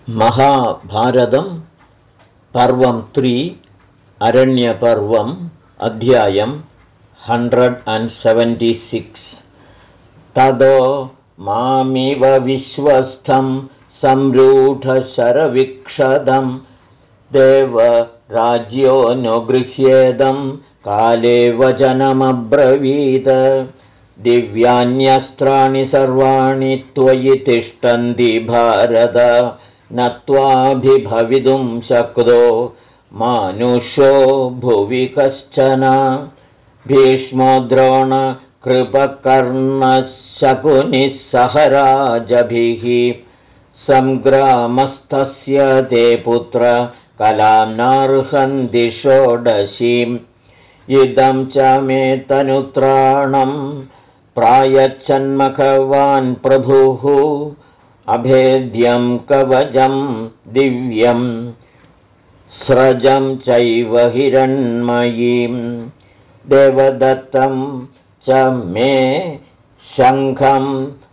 महाभारतं पर्वं 3 अरण्यपर्वम् अध्यायं 176। तदो मामिव विश्वस्थं संरूढशरविक्षदं देवराज्योऽनुगृह्येदं काले वचनमब्रवीत्। दिव्यान्यस्त्राणि सर्वाणि त्वयि तिष्ठन्ति भारत, न त्वाभिभवितुं शक्तो मानुषो भुवि कश्चन। भीष्मो द्रोण कृपकर्णशकुनिः सह राजभिः संग्रामस्तस्य ते पुत्र कलां नार्हन्ति षोडशीम्। इदं च मे तनुत्राणं प्रायच्छन्मखवान् प्रभुः, अभेद्यं कवचं दिव्यं स्रजं चैव हिरण्मयीं। देवदत्तं च मे शङ्खं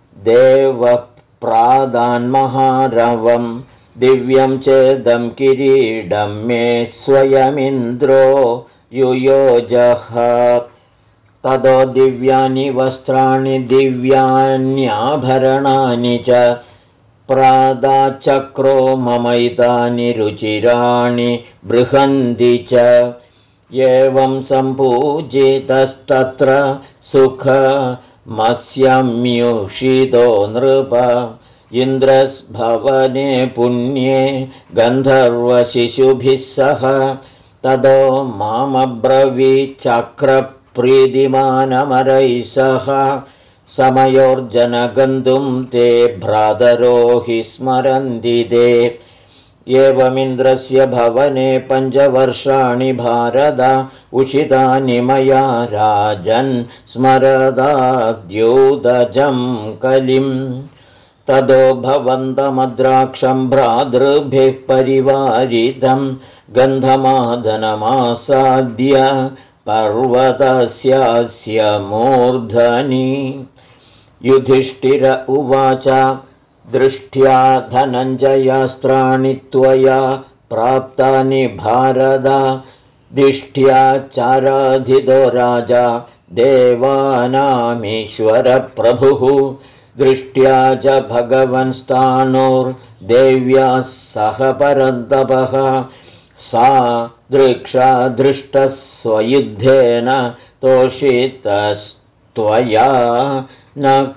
देवप्रादान्महारवं, दिव्यं चेदं किरीडं मे स्वयमिन्द्रो युयोजः। ततो दिव्यानि वस्त्राणि दिव्यान्याभरणानि च प्रादाचक्रो ममैतानि रुचिराणि बृहन्ति च। एवं सम्पूजितस्तत्र सुखमस्यम्युषितो नृप, इन्द्रस्भवने पुण्ये गन्धर्वशिशुभिः सह। ततो मामब्रवीच्चक्रप्रीतिमानमरैः सह, समयोर्जनगन्तुं ते भ्रातरो हि स्मरन्ति ते। एवमिन्द्रस्य भवने 5 वर्षाणि भारत, उषितानि मया राजन् स्मरदाद्यूतजं कलिम्। ततो भवन्तमद्राक्षं भ्रातृभिः परिवारितं, गन्धमादनमासाद्य पर्वतस्यास्य मूर्धनि। युधिष्ठिर उवाच दृष्ट्या धनञ्जयास्त्राणि त्वया प्राप्तानि भारत, दिष्ट्या चाराधितो राजा देवानामीश्वरप्रभुः। दृष्ट्या च भगवन्स्थाणुर्देव्या सह परन्तपः, सा दृक्षा दृष्टस्वयुद्धेन तोषितस्त्वया नख।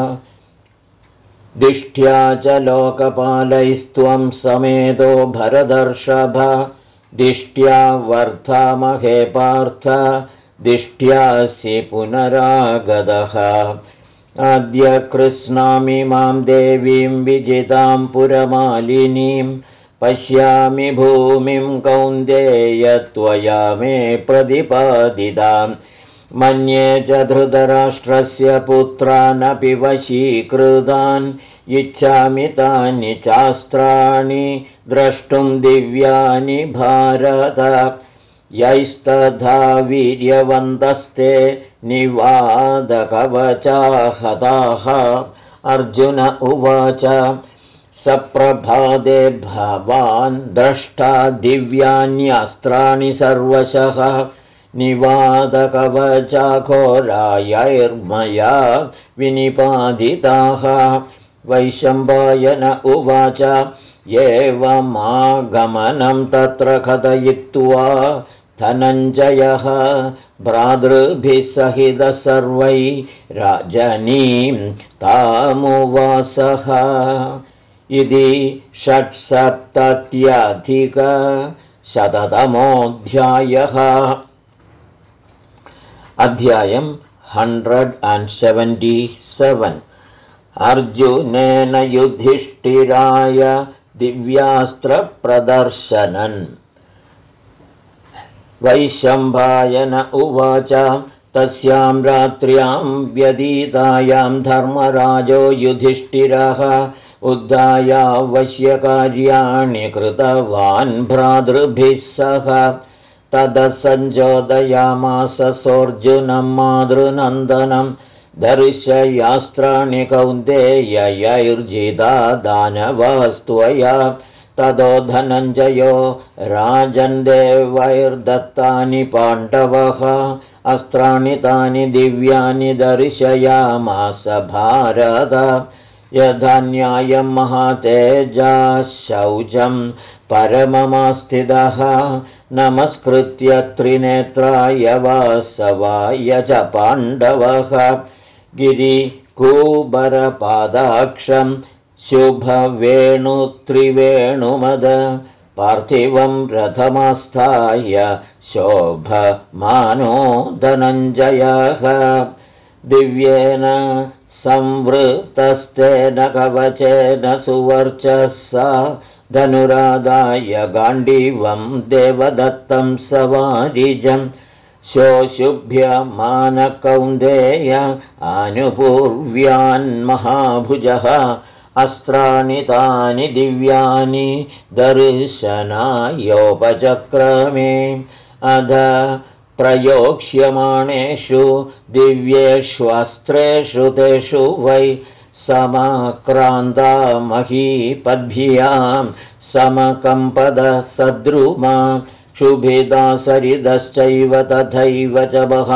दिष्ट्या च लोकपालैस्त्वं समेतो भरतर्षभ, दिष्ट्या वर्धामहे पार्थ, दिष्ट्यासि पुनरागतः। अद्य कृत्स्नामि मां देवीं विजितां पुरमालिनीं, पश्यामि भूमिं कौन्तेय त्वया मे प्रतिपादिताम्। मन्ये च धृतराष्ट्रस्य पुत्रानपि वशीकृतान्, इच्छामि तानि चास्त्राणि द्रष्टुं दिव्यानि भारत। यैस्तथा वीर्यवन्तस्ते निवादकवचा हताः। अर्जुन उवाच सप्रभाते भवान् द्रष्टा दिव्यान्यस्त्राणि सर्वशः, निवादकवचा घोरायैर्मया विनिपादिताः। वैशम्पायन उवाच एवमागमनं तत्र कथयित्वा धनञ्जयः भ्रातृभिः सहितः सर्वैः राजनीं तामुवासः। इति 670-शततमोऽध्यायः। अध्यायं 177। अर्जुनेन युधिष्ठिराय दिव्यास्त्रप्रदर्शनम्। वैशम्पायन उवाच तस्यां रात्र्यां व्यतीतायां धर्मराजो युधिष्ठिरः उद्धायावश्यकार्याणि कृतवान् भ्रातृभिः सह। ततः सञ्चोदयामास सोऽर्जुनं मातृनन्दनं दर्शयास्त्राणि कौन्तेयैर्जिता दानवास्त्वया ततो धनञ्जयो राजन् देवैर्दत्तानि पाण्डवः अस्त्राणि तानि दिव्यानि दर्शयामास भारत यथा न्यायं महातेजा शौचं परममास्थितः नमस्कृत्य त्रिनेत्राय वासवाय च पाण्डवः गिरिकूबरपादाक्षं शुभवेणुत्रिवेणुमद पार्थिवं रथमास्थाय शोभमानो धनञ्जयः दिव्येन संवृतस्तेन कवचेन सुवर्चसा धनुरादाय गाण्डीवं देवदत्तं सवारिजं शोशुभ्यमानकौन्तेय आनुपूर्व्यान्महाभुजः अस्त्राणि तानि दिव्यानि दर्शनायोपचक्रमे अध प्रयोक्ष्यमाणेषु दिव्येष्वस्त्रेषु तेषु वै समक्रान्ता महीपद्भ्यां समकम्पदसद्रुमा क्षुभिदा सरिदश्चैव तथैव च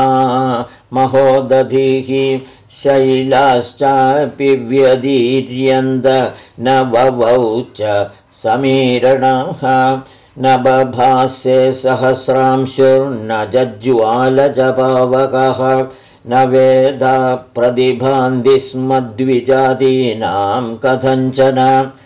महोदधिः शैलाश्चापि व्यदीर्यन्त न ववौ च समीरणः न बभासे सहस्रांशुर्न जज्ज्वालजपावकः न वेद प्रतिभान्ति स्म द्विजातीनां कथञ्चन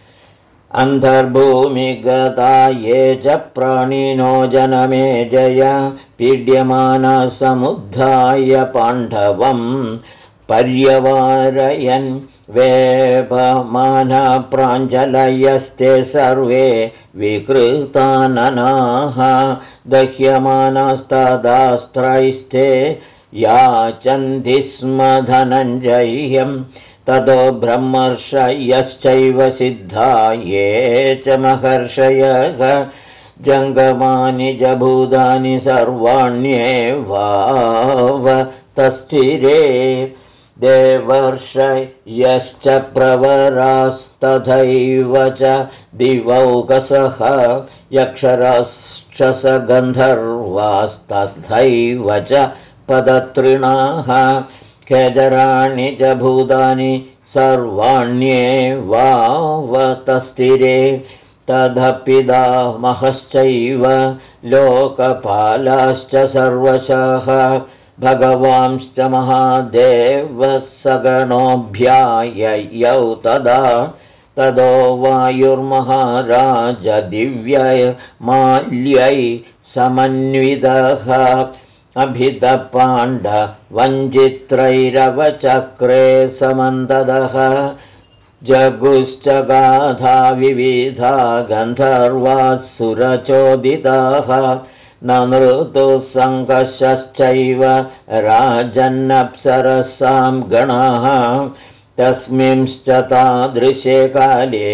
अन्तर्भूमिगता ये च प्राणिनो जनमेजय पीड्यमाना समुद्धाय पाण्डवं पर्यवारयन् वेपमाना प्राञ्जलयस्ते सर्वे विकृताननाः दह्यमानास्तदास्त्रैस्ते याचन्ति स्म धनञ्जयं ततो ब्रह्मर्षयश्चैव सिद्धा ये च महर्षयः जङ्गमानि च भूतानि सर्वाण्येवावतस्थिरे देवर्षयश्च प्रवरास्तथैव च दिवौकसः यक्षराक्षसगन्धर्वास्तथैव च पदतृणाः खेदराणि च भूतानि सर्वाण्येवावतस्थिरे तदपितामहश्चैव लोकपालाश्च सर्वशः भगवांश्च महादेवः सगणोऽभ्याययौ तदा तदो वायुर्महाराज दिव्यै माल्यै समन्वितः अभितपाण्डवञ्चित्रैरवचक्रे समन्तदः जगुश्च गाथा विविधा गन्धर्वासुरचोदिताः नृतुः सङ्कर्षश्चैव राजन्नप्सरसां गणाः तस्मिंश्च तादृशे काले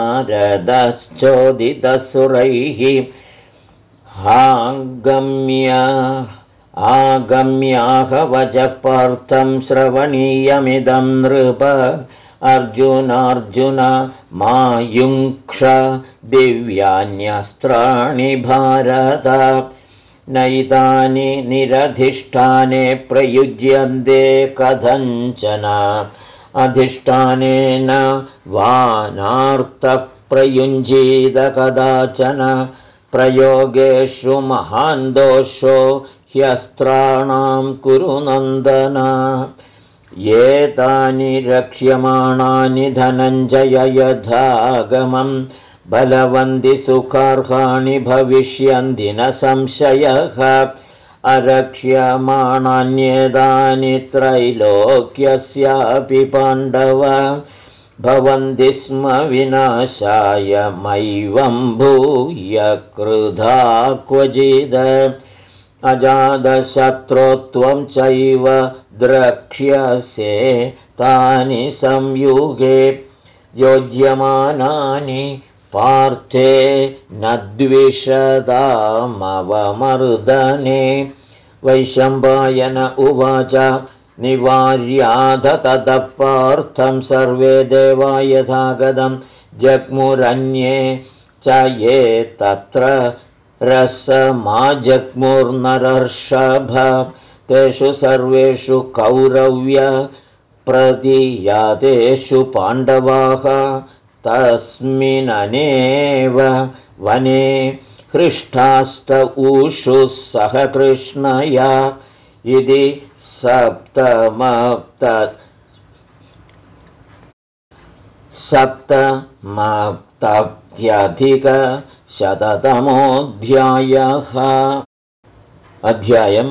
नारदश्चोदितसुरैः आगम्याहवचः पार्थं श्रवणीयमिदं नृप अर्जुनार्जुन मायुङ्क्ष दिव्यान्यस्त्राणि भारत नैतानि निरधिष्ठाने प्रयुज्यन्ते कथञ्चन अधिष्ठानेन वानार्थप्रयुञ्जीत कदाचन प्रयोगेषु महान् दोषो ह्यस्त्राणां कुरु नन्दन एतानि रक्ष्यमाणानि धनञ्जय यथागमं बलवन्ति सुखार्हाणि भविष्यन्ति न संशयः अरक्ष्यमाणान्येतानि त्रैलोक्यस्यापि पाण्डव भवन्ति स्म विनाशाय मैवं भूय क्रुधा क्वचिद अजातशत्रुत्वं चैव द्रक्ष्यसे तानि संयुगे योज्यमानानि पार्थे न द्विषदामवमर्दने वैशम्पायन उवाच निवार्याध ततः पार्थं सर्वे देवा यथागतं जग्मुरन्ये च ये तत्र रसमाजग्मुर्नरर्षभ तेषु सर्वेषु कौरव्यप्रतियातेषु पाण्डवाः तस्मिन्नेव वने हृष्टास्त ऊषु सह कृष्णया इति सप्तमप्तत्यधिकशततमोऽध्यायः। अध्यायं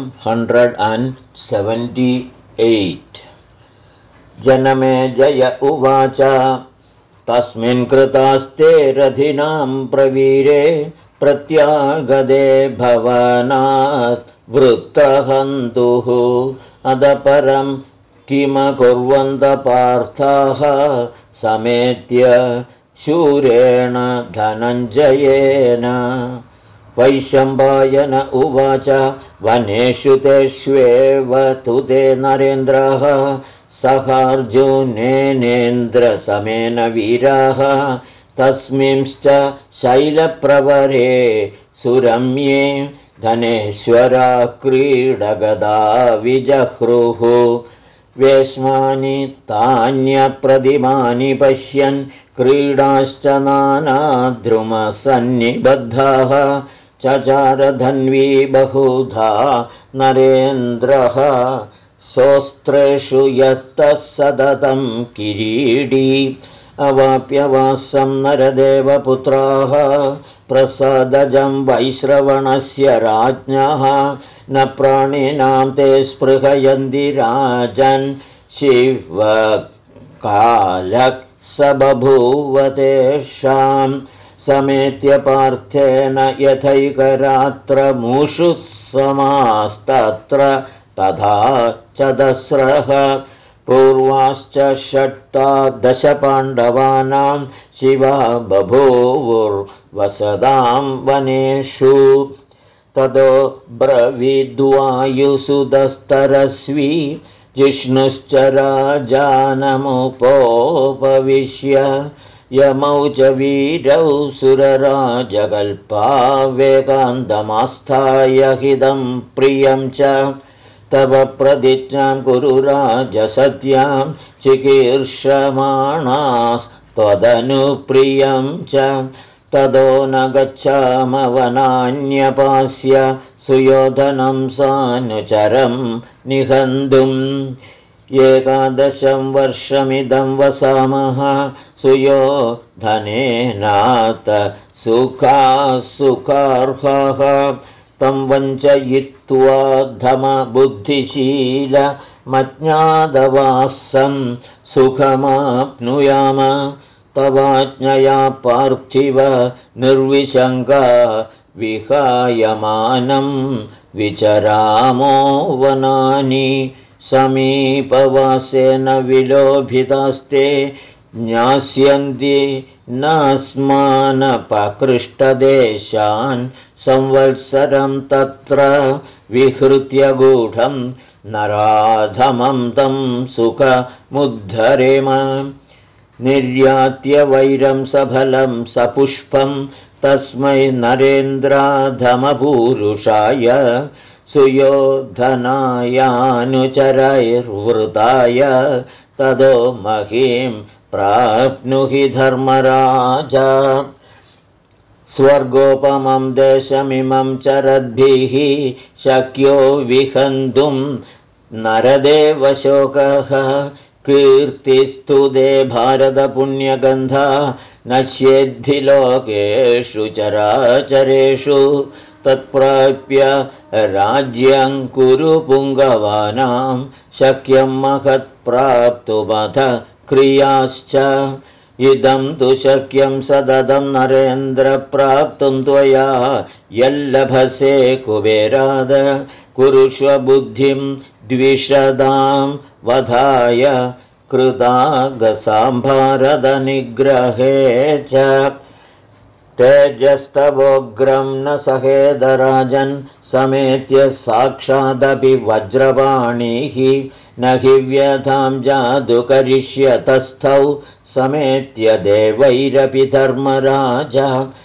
178। जनमेजय उवाच तस्मिन् कृतास्ते रथिनां प्रवीरे प्रत्यागदे भवनात् वृत्तहन्तुः अदपरं किमकुर्वन्त पार्थाः समेत्य शूरेण धनञ्जयेन। वैशम्पायन उवाच वनेषु तेष्वेव तु ते नरेन्द्रः सहार्जुनेनेन्द्रसमेन वीराः तस्मिंश्च शैलप्रवरे सुरम्ये धनेश्वरा क्रीडगदा विजह्रुः वेश्मानि तान्यप्रतिमानि पश्यन् क्रीडाश्च नानाद्रुमसन्निबद्धाः चचारधन्वी बहुधा नरेन्द्रः सोस्त्रेषु यत्तः सततं किरीडी अवाप्य वासं नरदेवपुत्राः प्रसादजं वैश्रवणस्य राज्ञः न प्राणिनां ते स्पृहयन्ति राजन् शिवकालः स बभूव तेषां समेत्य पार्थेन यथैकरात्र मूषुः समास्तत्र तथा चतस्रः पूर्वाश्च षट्टादश पाण्डवानां शिवा बभूवुर्वसदां वनेषु ततो ब्रवीद्वायुसुदस्तरस्वी जिष्णुश्च राजानमुपोपविश्य यमौ च वीरौ सुरराजकल्पावेकान्तमास्थाय हितं प्रियं च तव प्रतिज्ञां कुरु राजसत्यां चिकीर्षमाणास्त्वदनुप्रियं च ततो न गच्छामवनान्यपास्य सुयोधनं सानुचरं निहन्तुम् 11 वर्षमिदं वसामः सुयोधनेनाथ सुखार्हः तं वञ्चयित्वा धमबुद्धिशीलमज्ञातवासं सुखमाप्नुयाम तवाज्ञया पार्थिव निर्विशङ्का विहायमानं विचरामो वनानि समीपवासेन विलोभितास्ते ज्ञास्यन्ति नास्मानपकृष्टदेशान् संवत्सरं तत्र विहृत्य गूढं नराधमं तं सुखमुद्धरेम निर्यात्य वैरं सफलं सपुष्पं तस्मै नरेन्द्राधमपूरुषाय सुयोधनायानुचरैर्वृताय ततो महीं प्राप्नुहि धर्मराज स्वर्गोपमं देशमिमं चरद्भिः शक्यो विहन्तुं नरदेवशोकः कीर्तिस्तु दे भारतपुण्यगन्धा नश्येद्धि लोकेषु चराचरेषु तत्प्राप्य राज्यं कुरु पुङ्गवानां शक्यं महत्प्राप्तुमथ क्रियाश्च इदं तु शक्यं सततं नरेन्द्र प्राप्तुं त्वया यल्लभसे कुबेराद कुरुष्व बुद्धिं द्विषदां वधाय कृतागसाम्भारदनिग्रहे च तेजस्तवोग्रं न सहेदराजन् समेत्य साक्षादपि वज्रवाणीः न हि व्यथां जातु करिष्यतस्थौ समेत्य देवैरपि धर्मराज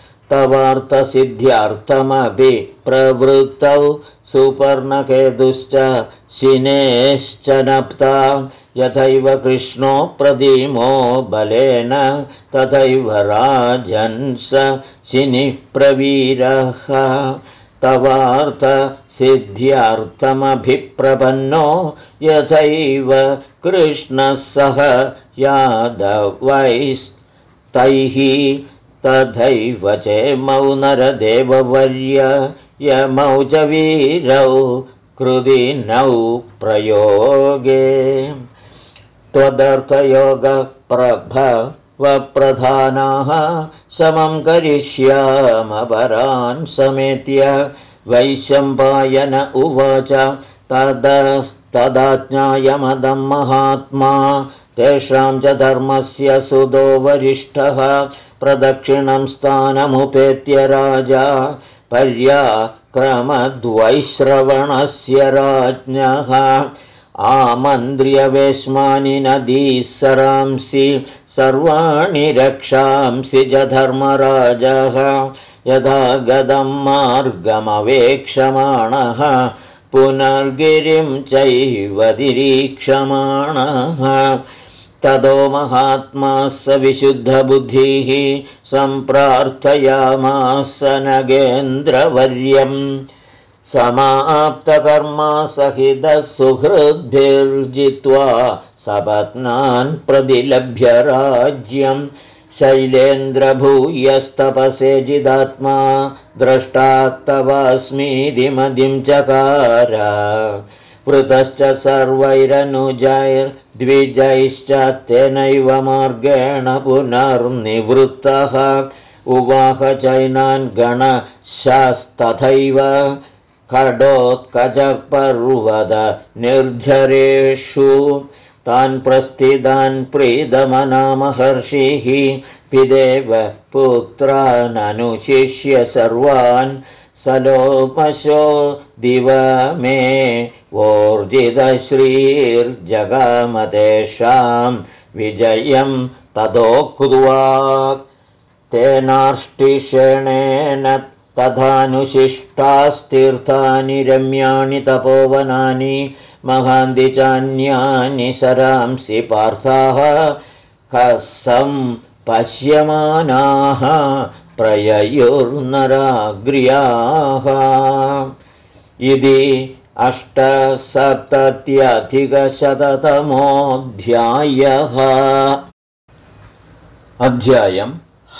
तवार्थसिद्ध्यर्थमपि प्रवृत्तौ सुपर्णकेतुश्च शिनेश्च नप्ता यथैव कृष्णो प्रदीमो बलेन तथैव राजन्स शिनिः प्रवीरः तवार्थसिद्ध्यर्थमभिप्रपन्नो यथैव कृष्णः सह यादवैस्तैः तथैव चेमौ नरदेववर्य यमौ च वीरौ कृदिनौ प्रयोगे त्वदर्थयोगप्रभवप्रधानाः समं करिष्यामपरान् समेत्य वैशम्पायन उवाच तदाज्ञायमदं महात्मा तेषां च धर्मस्य सुदो वरिष्ठः प्रदक्षिणं स्थानमुपेत्य राजा पर्याक्रमद्वैश्रवणस्य राज्ञः आमन्त्र्य वेश्मानि नदीसरांसि सर्वाणि रक्षांसि च धर्मराजः यथा गदं मार्गमवेक्षमाणः पुनर्गिरिं चैव निरीक्षमाणः ततो महात्मा स विशुद्धबुद्धिः सम्प्रार्थयामास नगेन्द्रवर्यम् समाप्तकर्मा सहितः सुहृद्भिर्जित्वा सपत्नान् प्रतिलभ्य राज्यं शैलेन्द्रभूयस्तपसे जिदात्मा द्रष्टा तवास्मीति मदिं चकार वृतश्च सर्वैरनुजैर्द्विजैश्च तेनैव मार्गेण पुनर्निवृत्तः उवाह चैनान् गणशास्तथैव खडोत्कचपर्वत निर्झरेषु तान् प्रस्थितान् प्रीतमना महर्षिः पिदेव पुत्राननुशिष्य सर्वान् सलोपशो दिव मे वोर्जितश्रीर्जगामतेषां विजयं ततोक्त्वा तेनार्ष्टिषेणेन तथानुशिष्टास्तीर्थानि रम्याणि तपोवनानि महान्ति चान्यानि सरांसि पार्थाः हसं पश्यमानाः प्रययुर्नराग्र्याः इति 870अधिकशततमोऽध्यायः अध्यायम्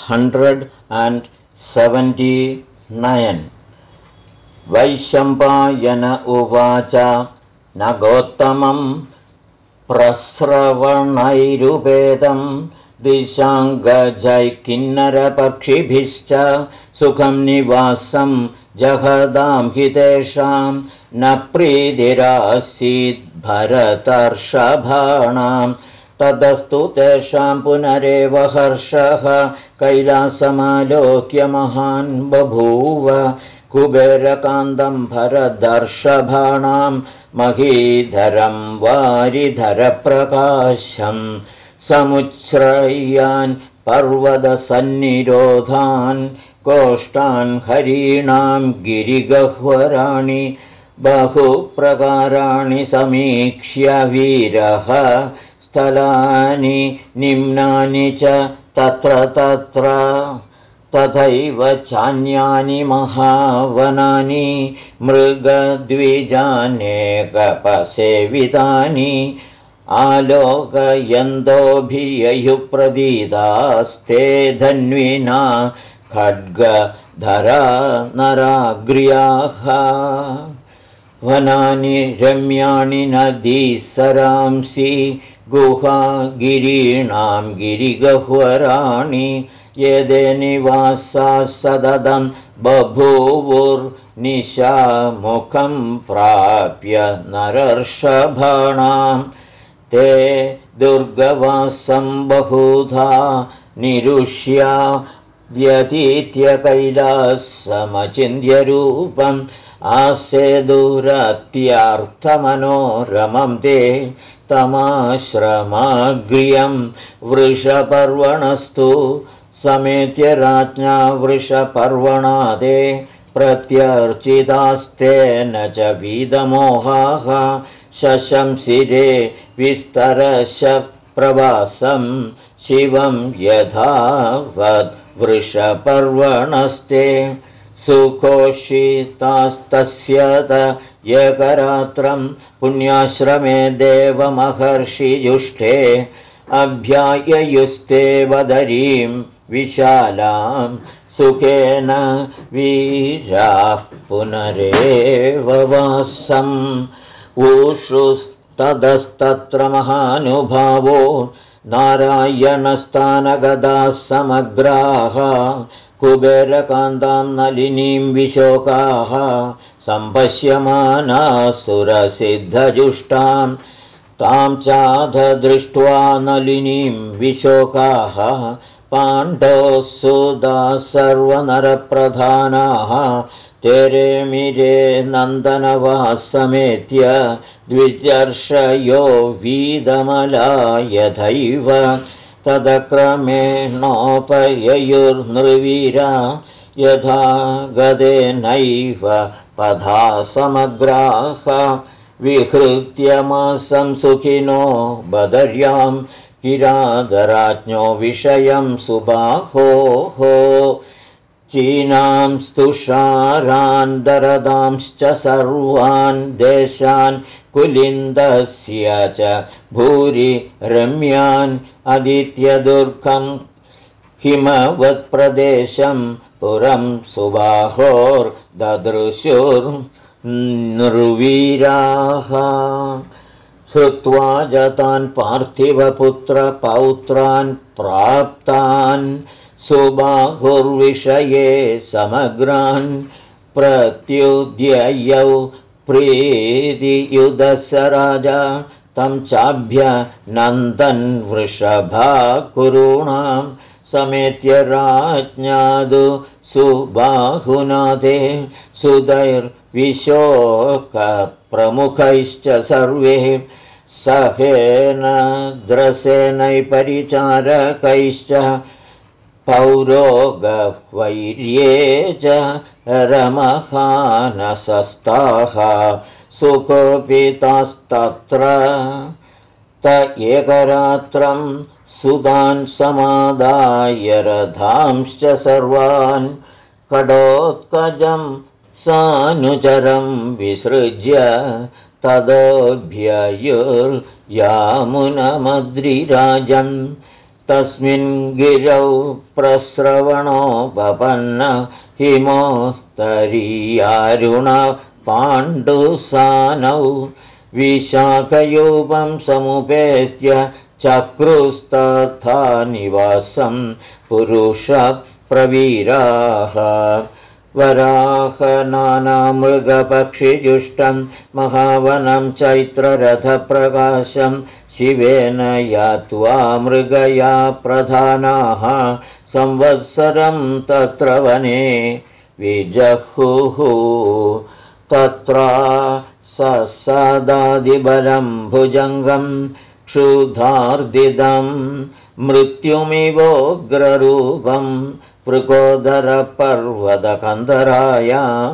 179 वैशम्पायन उवाच न गोत्तमं प्रस्रवणैरुपेदं दिशाङ्गजैकिन्नरपक्षिभिश्च सुखं निवासं जगदां हि तेषां न प्रीतिरासीद् भरतर्षभाणां ततस्तु तेषां पुनरेव हर्षः कैलासमालोक्य महान् बभूव कुबेरकान्तं भरदर्षभाणां महीधरं वारिधरप्रकाशं समुच्छ्रय्यान् पर्वतसन्निरोधान् कोष्ठान् हरीणां गिरिगह्वराणि बहुप्रकाराणि समीक्ष्य वीरः स्थलानि निम्नानि च तत्र तत्र तथैव चान्यानि महावनानि मृगद्विजानेकपसेवितानि आलोकयन्तोऽभिययुप्रदीदास्ते धन्विना खड्गधरा नराग्र्याः वनानि रम्याणि नदीसरांसि गुहागिरीणां गिरिगह्वराणि येदे निवासाः सततं बभूवुर्निशामुखं प्राप्य नरर्षभाणां ते दुर्गवासं बहुधा निरुष्या व्यतीत्य कैलासमचिन्त्यरूपं आसेदुरत्यर्थमनोरमं ते तमाश्रमाग्र्यं वृषपर्वणस्तु समेत्य राज्ञा वृषपर्वणादे प्रत्यर्चितास्तेन च वीदमोहाः शशंसिरे विस्तरश प्रवासं शिवं यथावद्वृषपर्वणस्ते सुखोषितास्तस्य एकरात्रं पुण्याश्रमे देवमहर्षियुष्टे अभ्याययुस्ते वदरीं विशालां सुखेन वीराः पुनरेव वासम् ऊषुस्ततस्तत्र महानुभावो नारायणस्थानगदाः समग्राः कुबेरकान्तां नलिनीं विशोकाः सम्पश्यमानाः सुरसिद्धजुष्टां तां चाध दृष्ट्वा नलिनीं विशोकाः पाण्डोः सुदाः सर्वनरप्रधानाः तेरे मिरे नन्दनवासमेत्य द्विजर्षयो वीदमलायथैव तदक्रमेणोपययुर्नृवीरा यथा गदेनैव पधा समग्राः विहृत्य मासं सुखिनो बदर्यां किरातराज्ञो विषयं सुबाहोः चीनां स्तुषारान् दरदांश्च सर्वान् देशान् कुलिन्दस्य च भूरि रम्यान् आदित्यदुर्गं हिमवत्प्रदेशं पुरं सुबाहोर्ददृशुर्नृवीराः श्रुत्वा जतान् पार्थिवपुत्रपौत्रान् प्राप्तान् सुबाहुर्विषये समग्रान् प्रत्युद्ययौ प्रीतियुधस्य राजा तं चाभ्यनन्दन् वृषभाकुरूणां समेत्य राज्ञादु सुबाहुनादे सुधैर्विशोकप्रमुखैश्च सर्वे सहेन द्रसेनैपरिचारकैश्च पौरोगवैर्ये च रमहानसस्ताः सुकोपितास्तत्र त एकरात्रं सुदान् समादाय रथांश्च सर्वान् कडोत्कजं सानुचरं विसृज्य तदोऽभ्ययुर्यामुनमद्रिराजन् तस्मिन् गिरौ प्रस्रवणोपपन्न हिमोत्तरीयारुण पाण्डुसानौ विशाखयूपं समुपेत्य चक्रुस्तथा निवासं पुरुषप्रवीराः वराहनानामृगपक्षिजुष्टं महावनं चैत्ररथप्रकाशं शिवेन यात्वा मृगया प्रधानाः संवत्सरं तत्र वने विजहुः तत्र सदादिबलं भुजङ्गं क्षुधार्दिदं मृत्युमिवोग्ररूपं पृकोदरपर्वतकन्दरायां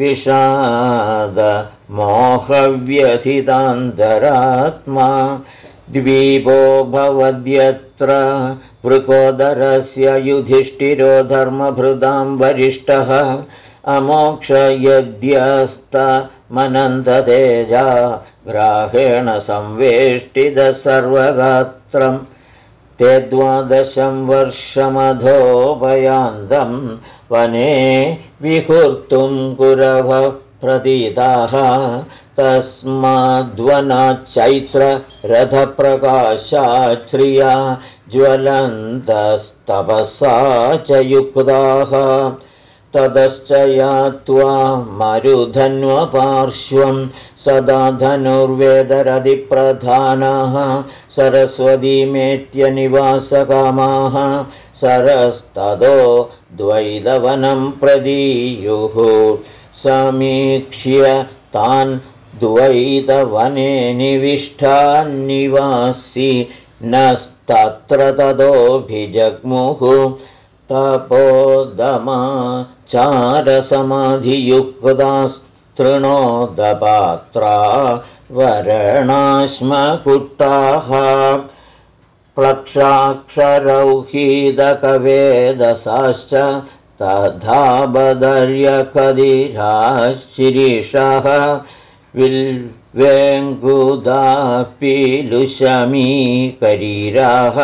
विषादमोहव्यथितान्तरात्मा द्वीपो भवद्यत्र वृकोदरस्य युधिष्ठिरो धर्मभृतां वरिष्ठः अमोक्षयद्यस्तमनन्ततेजा ग्राहेण संवेष्टितः सर्वगात्रम् ते 12 वर्षमधोपयान्तं वने विहर्तुं कुरवः प्रतीताः तस्माद्वनाच्चैत्ररथप्रकाशात् श्रिया ज्वलन्तस्तपसा च युक्ताः ततश्च यात्वा मरुधन्वपार्श्वं सदा धनुर्वेदरधिप्रधानाः सरस्वतीमेत्य निवासकामाः सरस्ततो द्वैतवनं प्रदीयुः स समीक्ष्य तान् द्वैतवने निविष्टान्निवासि नस्तत्र ततोऽभिजग्मुः तपोदमाचारसमाधियुक्तास्तृणोदपात्रा वरणाश्मकुट्टाः प्लक्षाक्षरौहीदकवेदसाश्च तथा बदर्यकदिराशिरीषः विल्वेङ्गुदापीलुशमीकरीराः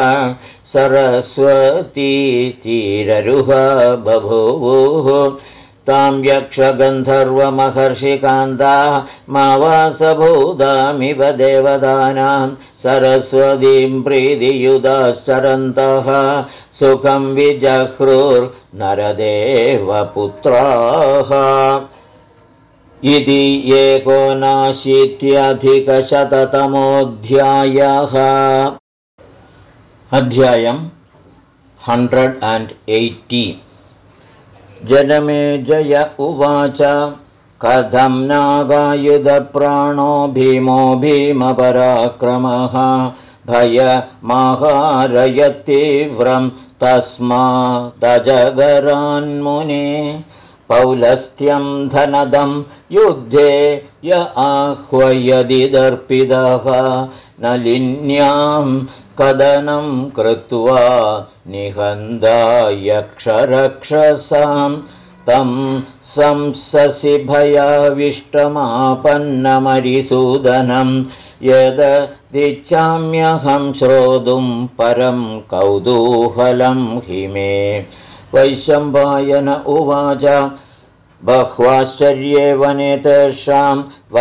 सरस्वतीतीररुह बभूवुः तां यक्षगन्धर्वमहर्षिकान्ता मावासभूतामिव देवतानां सरस्वतीं प्रीतियुधाश्चरन्तः सुखं विजह्रुर्नरदेवपुत्राः इति 1900-तमोऽध्यायः। अध्यायम् 180। जनमेजय उवाच कथं नागायुधप्राणो भीमो भीमपराक्रमः भयमाहारयतीव्रं तस्मादजगरान्मुने पौलस्त्यं धनदं युद्धे य आह्वयदि दर्पितः नलिन्यां कदनं कृत्वा निहन्दायक्षरक्षसां तं संससि भयाविष्टमापन्नमरिसूदनं यदिच्छाम्यहं श्रोतुं परं कौतूहलं हि मे। वैशम्पायन उवाच बह्वाश्चर्ये वने तेषां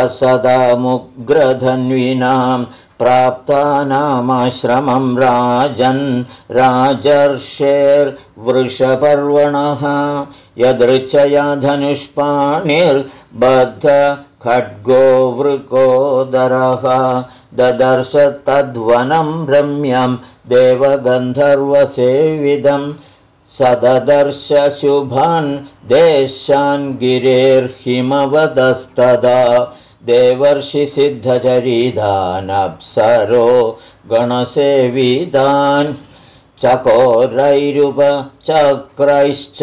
वसदामुग्रधन्विनां प्राप्तानामाश्रमं राजन् राजर्षेर्वृषपर्वणः यदृच्छया धनुष्पाणिर्बद्ध खड्गो वृकोदरः ददर्श तद्वनं रम्यं देवगन्धर्वसेविदं सददर्श शुभान् देशान् गिरेर्हिमवदस्तदा देवर्षिसिद्धचरितानप्सरो गणसेवितान् चकोरैरुपचक्रैश्च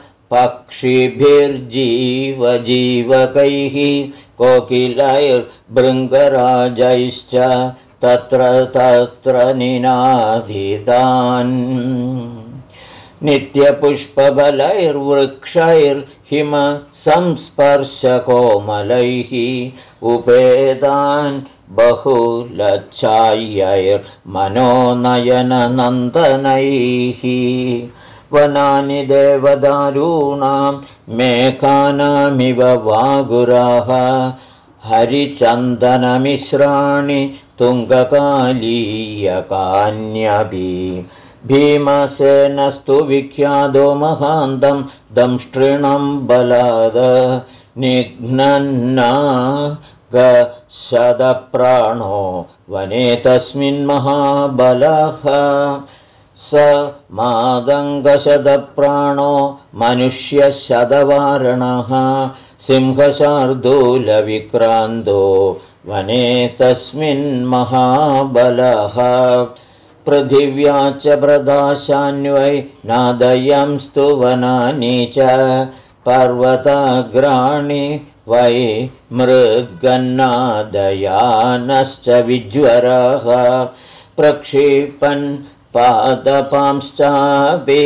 पक्षिभिर्जीवजीवकैः कोकिलैर्भृङ्गराजैश्च तत्र तत्र निनादितान् नित्यपुष्पबलैर्वृक्षैर्हिम संस्पर्शकोमलैः उपेतान् बहुलच्छायैर्मनोनयननन्दनैः वनानि देवदारूणां मेघानामिव वागुराः हरिचन्दनमिश्राणि तुङ्गकालीयकान्यपि भीमसेनस्तु विख्यातो महान्तं दंष्ट्रिणं बलाद निघ्नन्नागशतप्राणो वने तस्मिन् महाबलः स मादङ्गशतप्राणो मनुष्यशतवारणः सिंहशार्दूलविक्रान्तो वने तस्मिन् महाबलः पृथिव्या च प्रदाशान्वै नादयंस्तु वनानि च पर्वताग्राणि वै मृद्गन्नादयानश्च विज्वरः प्रक्षिपन् पादपांश्चापि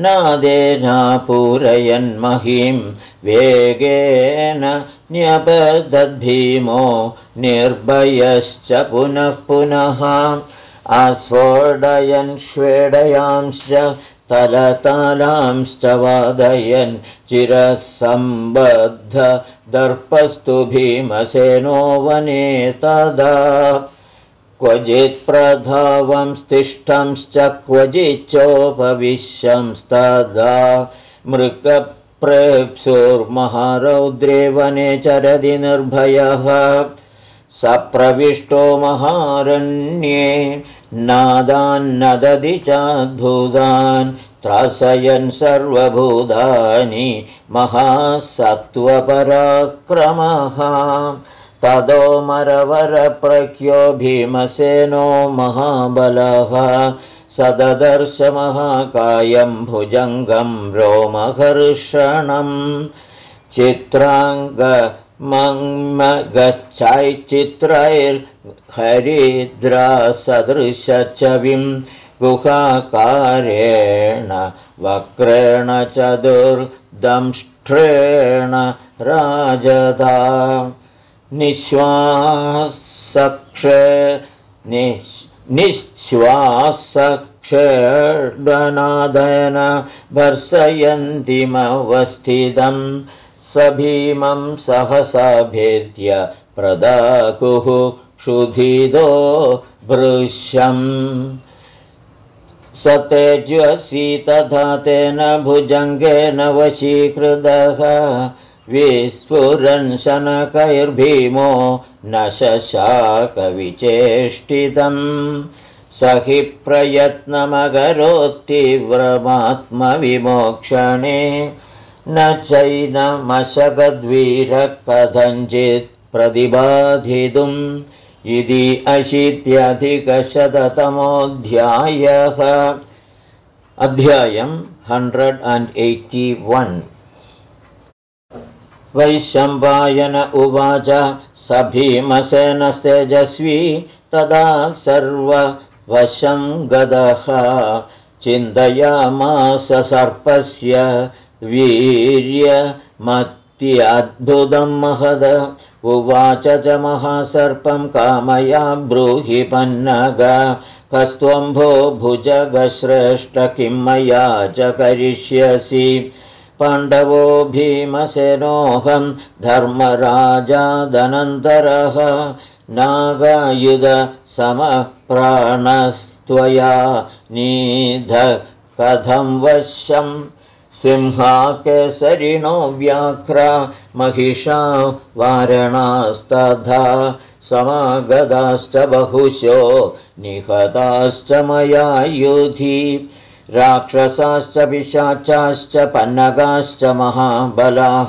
नादेनापूरयन्महीं वेगेन न्यपतद्भीमो निर्भयश्च पुनः पुनः आस्फोडयन् श्वेडयांश्च तलतालांश्च वादयन् चिरसम्बद्ध दर्पस्तु भीमसेनो वने तदा क्वचित् प्रधावंस्तिष्ठंश्च क्वचिच्चोपविश्यंस्तदा मृगप्रेप्सुर्महारौद्रे वने चरति निर्भयः सप्रविष्टो महारण्ये नादान्नदति चाद्भुतान् त्रासयन् सर्वभूतानि महासत्त्वपराक्रमः ततो मरवरप्रख्यो भीमसेनो महाबलः सददर्श महाकायं भुजङ्गं रोमहर्षणं चित्रैर्हरिद्रासदृशच्छविं गुहाकारेण वक्रेण चतुर्दंष्ट्रेण राजदा निःश्वासक्षेर्दनादयन भर्सयन्तिमवस्थितं स भीमं सहसा भेद्य प्रदाकुः क्षुधिदो भृशम् स तेजस्वी तथा तेन भुजङ्गेन वशीकृतः विस्फुरन् शनकैर्भीमो न शशाकविचेष्टितम् स हि प्रयत्नमकरोत्तीव्रमात्मविमोक्षणे न चैनमशगद्वीरः कथञ्चित् प्रतिबाधितुम् इति 80-अधिकशततमोऽध्यायः अध्यायम् 181 वैशम्पायन उवाच स भीमसेनस्तेजस्वी तदा सर्ववशं गदः चिन्तयामास सर्पस्य वीर्यमत्यद्भुतं महद उवाच च महासर्पं कामया ब्रूहि पन्नग कस्त्वम्भो भुजगश्रेष्ठ किं मया च करिष्यसि पाण्डवो भीमसेनोऽहं धर्मराजादनन्तरः नागायुधसमप्राणस्त्वया नीधः कथं वश्यं सिंहाकेसरिणो व्याघ्रा महिषा वारणास्तथा समागताश्च बहुशो निहताश्च मया युधि राक्षसाश्च पिशाचाश्च पन्नगाश्च महाबलाः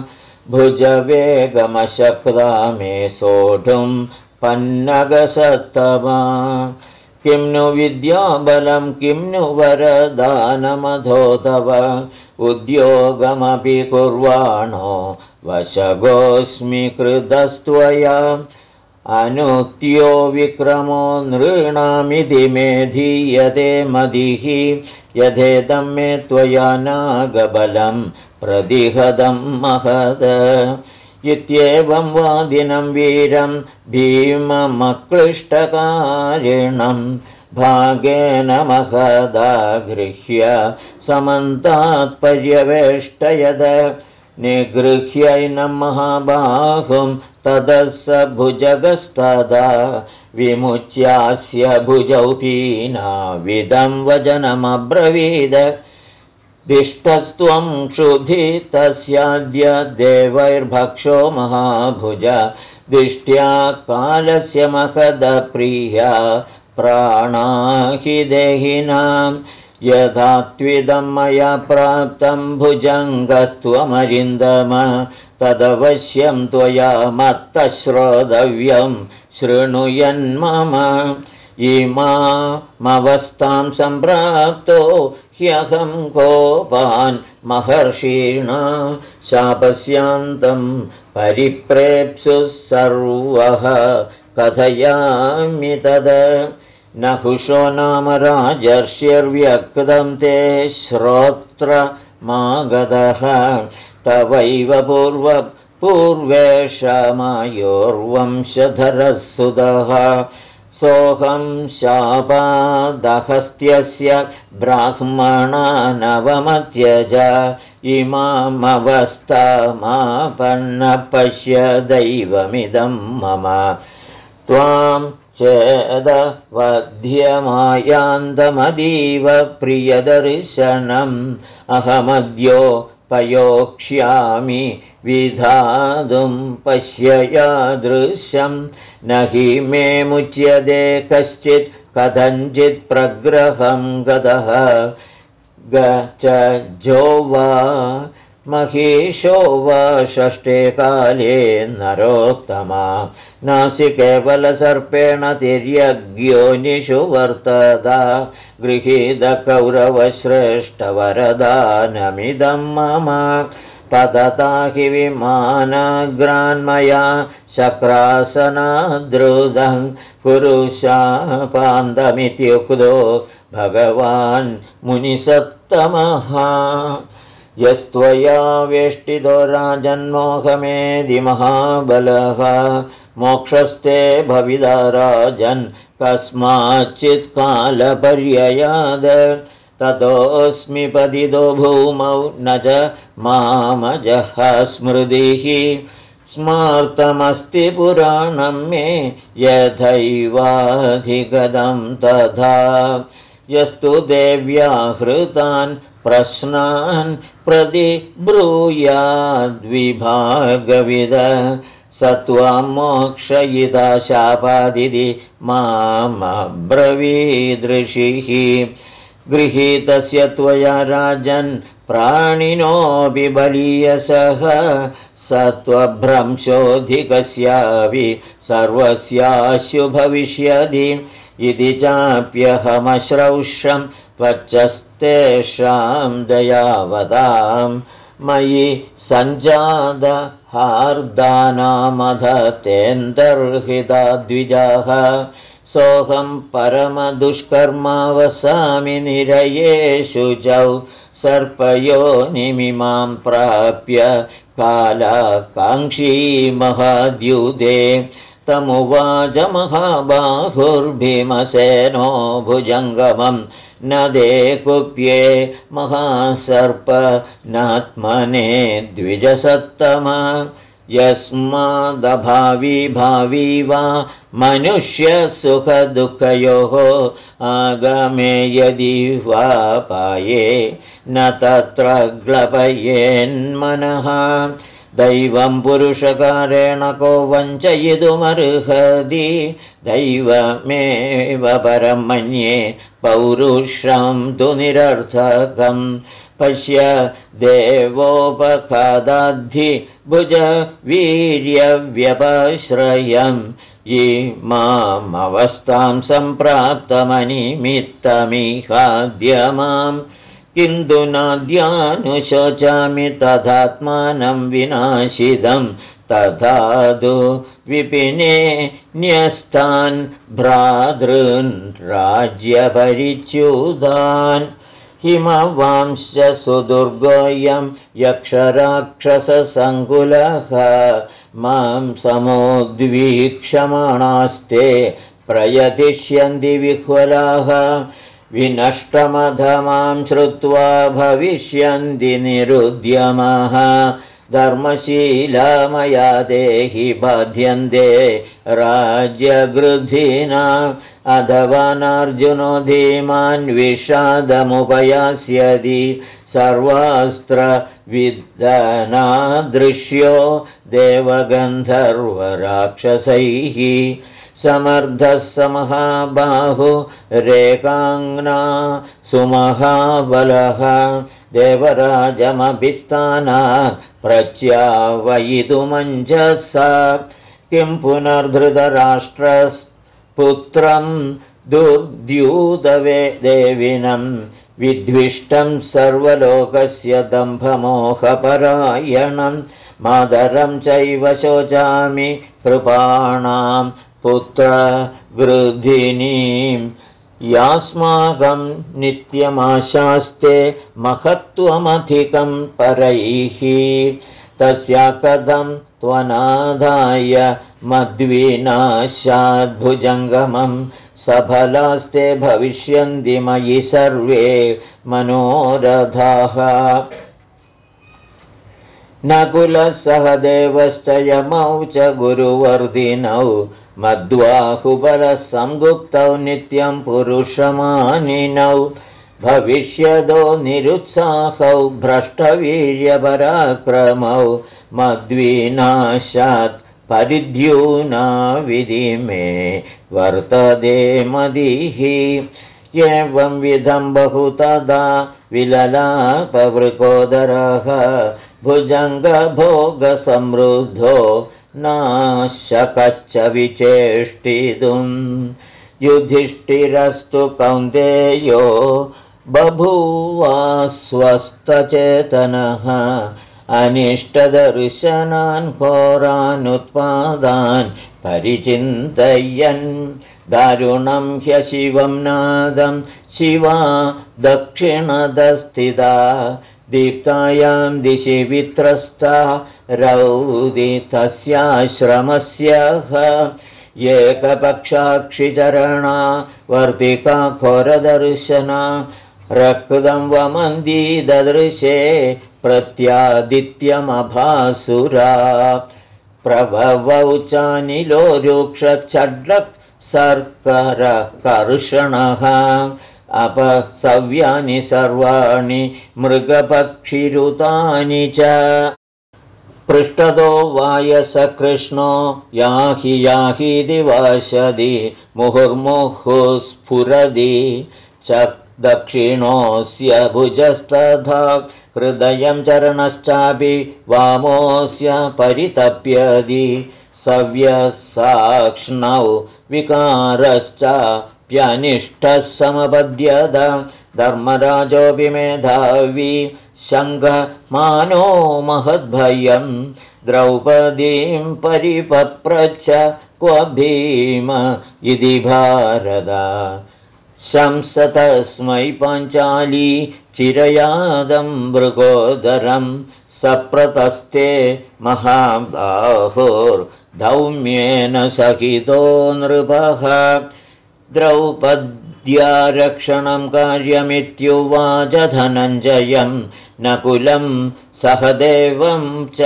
भुजवेगमशक्ता मे सोढुं पन्नगसत्तमा किं नु विद्याबलं किं नु वरदानमधो तव उद्योगमपि कुर्वाणो वशगोऽस्मि कृतस्त्वया अनुक्त्यो विक्रमो नृणामिति मे धीयते मदिः यथेदं मे त्वया नागबलं प्रतिहतं महद इत्येवं वादिनं वीरं भीममक्लिष्टकारिणं भागेन महदा गृह्य समन्तात् पर्यवेष्टयद निगृह्यैनं महाबाहुं ततः स भुजगस्तदा विमुच्यास्य भुजौ पीनाविदं वचनमब्रवीद दिष्टस्त्वं क्षुधितस्याद्य देवैर्भक्षो महाभुज दिष्ट्या कालस्य महदप्रिया प्राणा हि देहिनां यथा त्विदं मया प्राप्तं भुजङ्गस्त्वमरिन्दम तदवश्यं त्वया मत्तः श्रोतव्यं शृणुयन्मम इमामवस्थां सम्प्राप्तो ह्यहं कोपान् महर्षिणा शापस्यान्तं परिप्रेप्सुः सर्वः कथयामि तद नहुषो नाम राजर्षिर्व्यक्तं ते श्रोत्रमागतः तवैव पूर्वेशमायोर्वंशधरः सुतः सोऽहं शापादहस्त्यस्य ब्राह्मणानवमत्यज इमामवस्थामापन्नः पश्य दैवमिदं मम त्वां चेदवध्यमायान्तमतीव प्रियदर्शनम् अहमद्योपयोक्ष्यामि विधातुं पश्य यादृशं न हि मे मुच्यते कश्चित् कथञ्चित् प्रग्रहं गतः गचजो वा महिषो वा षष्ठे काले नरोत्तमा नासि केवलसर्पेण तिर्यग्योनिषु वर्तदा गृहीतकौरवश्रेष्ठवरदानमिदं मम पतता हि विमानाग्रान्मया शक्रासनाद्रुदं पुरुषापान्दमित्युक्तो भगवान् मुनिसत्तमः यस्त्वया वेष्टितो राजन्मोहमेदि महाबलः मोक्षस्ते भविदा राजन् कस्माच्चित् कालपर्ययाद ततोऽस्मि पतितो भूमौ न च मामजः स्मृतिः स्मार्तमस्ति पुराणं मे यथैवाधिगतं तथा यस्तु देव्या हृतान् प्रश्नान् प्रतिब्रूयाद्विभागविद स त्वां मोक्षयिता शापादिति मामब्रवीदृषिः गृहीतस्य त्वया राजन् प्राणिनोऽपि बलीयसः सत्त्वभ्रंशोऽधिकस्यापि सर्वस्याशु भविष्यति इति चाप्यहमश्रौषं त्वच्चस्तेषां दयावतां मयि सञ्जातहार्दानामधतेन्दर्हिता द्विजाः सोऽहं परमदुष्कर्मा वसामि निरयेषु जौ सर्पयोनिमिमां प्राप्य कालाकाङ्क्षी महाद्युते तमुवाच महाबाहुर्भीमसेनो भुजङ्गमं न दे कुप्ये महासर्प नात्मने द्विजसत्तम यस्मादभावी भावी वा मनुष्यसुखदुःखयोः आगमे यदि वा पाये न तत्र ग्लपयेन्मनः दैवं पुरुषकारेण को वञ्चयितुमर्हति दैवमेव परं मन्ये पौरुषं तु निरर्थकं पश्य देवोपखादाद्धि भुजवीर्यव्यपाश्रयम् इमामवस्थां सम्प्राप्तमनिमित्तमिहाद्य माम् किन्तु नाद्यानुशोचामि तथात्मानं विनाशितं तथा तु विपिने न्यस्तान् भ्रातॄन् राज्यपरिच्युतान् हिमवांश्च सुदुर्गोऽयं यक्षराक्षससङ्कुलः मां समोद्वीक्षमाणास्ते प्रयतिष्यन्ति विह्वलाः विनष्टमधमां श्रुत्वा भविष्यन्ति निरुद्यमः धर्मशीला मया देहि बाध्यन्ते राज्यगृधिना अथवा नार्जुनो धीमान् विषादमुपयास्यति सर्वास्त्रविदनादृश्यो देवगन्धर्वराक्षसैः समर्थः समहाबाहु रेकाङ्ना सुमहाबलः देवराजमभिस्ताना प्रच्यावयितुमञ्जसा किं पुनर्धृतराष्ट्रपुत्रं दुर्द्यूतवे देविनं विद्विष्टं सर्वलोकस्य दम्भमोहपरायणं मातरं चैव शोचामि कृपाणां पुत्रवृद्धिनीं यास्माकं नित्यमाशास्ते महत्त्वमधिकं परैः तस्या कथं त्वनादाय मद्विनाशाद्भुजङ्गमं सफलास्ते भविष्यन्ति मयि सर्वे मनोरथाः नकुलः सहदेवश्च यमौ च गुरुवर्धिनौ मद्बाहुबलसंगुप्तौ नित्यं पुरुषमानिनौ भविष्यदो निरुत्साहौ भ्रष्टवीर्यपराक्रमौ मद्विनाशात् परिद्यूना विधि मे वर्तते मदिः एवं विधं बहुतदा विललापवृकोदरः भुजङ्गभोगसमृद्धो नाशकच्च विचेष्टितुम् युधिष्ठिरस्तु कौन्तेयो बभूवा स्वस्थचेतनः अनिष्टदर्शनान् घोरानुत्पादान् परिचिन्तयन् दारुणं ह्यशिवं नादं शिवा दक्षिणदस्थिता दीप्तायां दिशि वित्रस्ता रौदितस्याश्रमस्यः एकपक्षाक्षिचरणा वर्तिका घोरदर्शना रक्तं वमन्दी ददृशे प्रत्यादित्यमभासुरा प्रभवौ चानिलो रुक्षच्छड्लक् सर्करकर्षणः अपसव्यानि सर्वाणि मृगपक्षिरुतानि च पृष्ठतो वायसकृष्णो याहि याहीति वाशदि मुहुर्मुहुः च दक्षिणोऽस्य भुजस्तथा हृदयं चरणश्चापि वामोऽस्य परितप्यदि सव्यसाक्ष्णौ विकारश्चाप्यनिष्ठः समपद्यत धर्मराजोऽपि मेधावी शङ्खमानो महद्भयं द्रौपदीं परिपप्रच्छ क्व भीम इति भारत शंस तस्मै पाञ्चाली चिरयादं मृगोदरं सप्रतस्ते महाबाहुर्धौम्येन सहितो नृपः द्रौपद्यारक्षणं कार्यमित्युवाच धनञ्जयं नकुलं सहदेवं च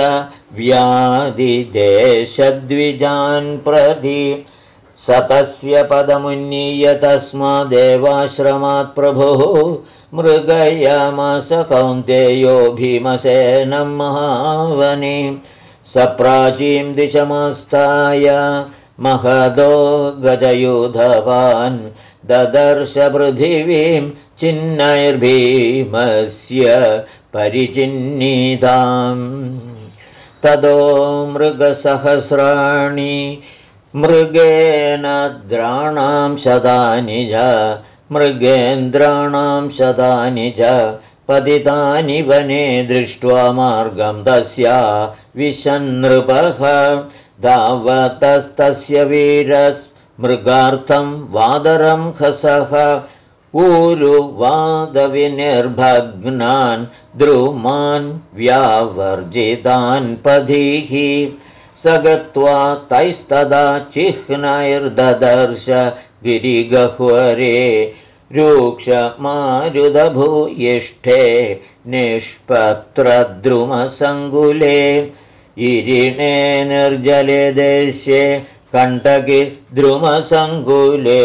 व्याधिदेशद्विजान् प्रति सतस्य पदमुन्नीय तस्मादेवाश्रमात् प्रभुः मृगयामास कौन्तेयो भीमसेनं महावने सप्राचीं दिशमस्ताय महदो गजयुधवान् ददर्श पृथिवीं चिन्नैर्भीमस्य परिचिन्निताम् ततो मृगसहस्राणि मृगेण द्राणां शतानि च मृगेन्द्राणां शतानि च पतितानि वने दृष्ट्वा मार्गं तस्या विशन्नृपः धावतस्तस्य वीरस्मृगार्थं वादरं खसः ऊरुवादविनिर्भग्नान् द्रुमान् व्यावर्जितान् पदीः स गत्वा तैस्तदा चिह्नैर्ददर्श गिरिगह्वरे रूक्षमारुदभूयिष्ठे निष्पत्रद्रुमसङ्गुले इरिणे निर्जले देशे कण्टके द्रुमसङ्गुले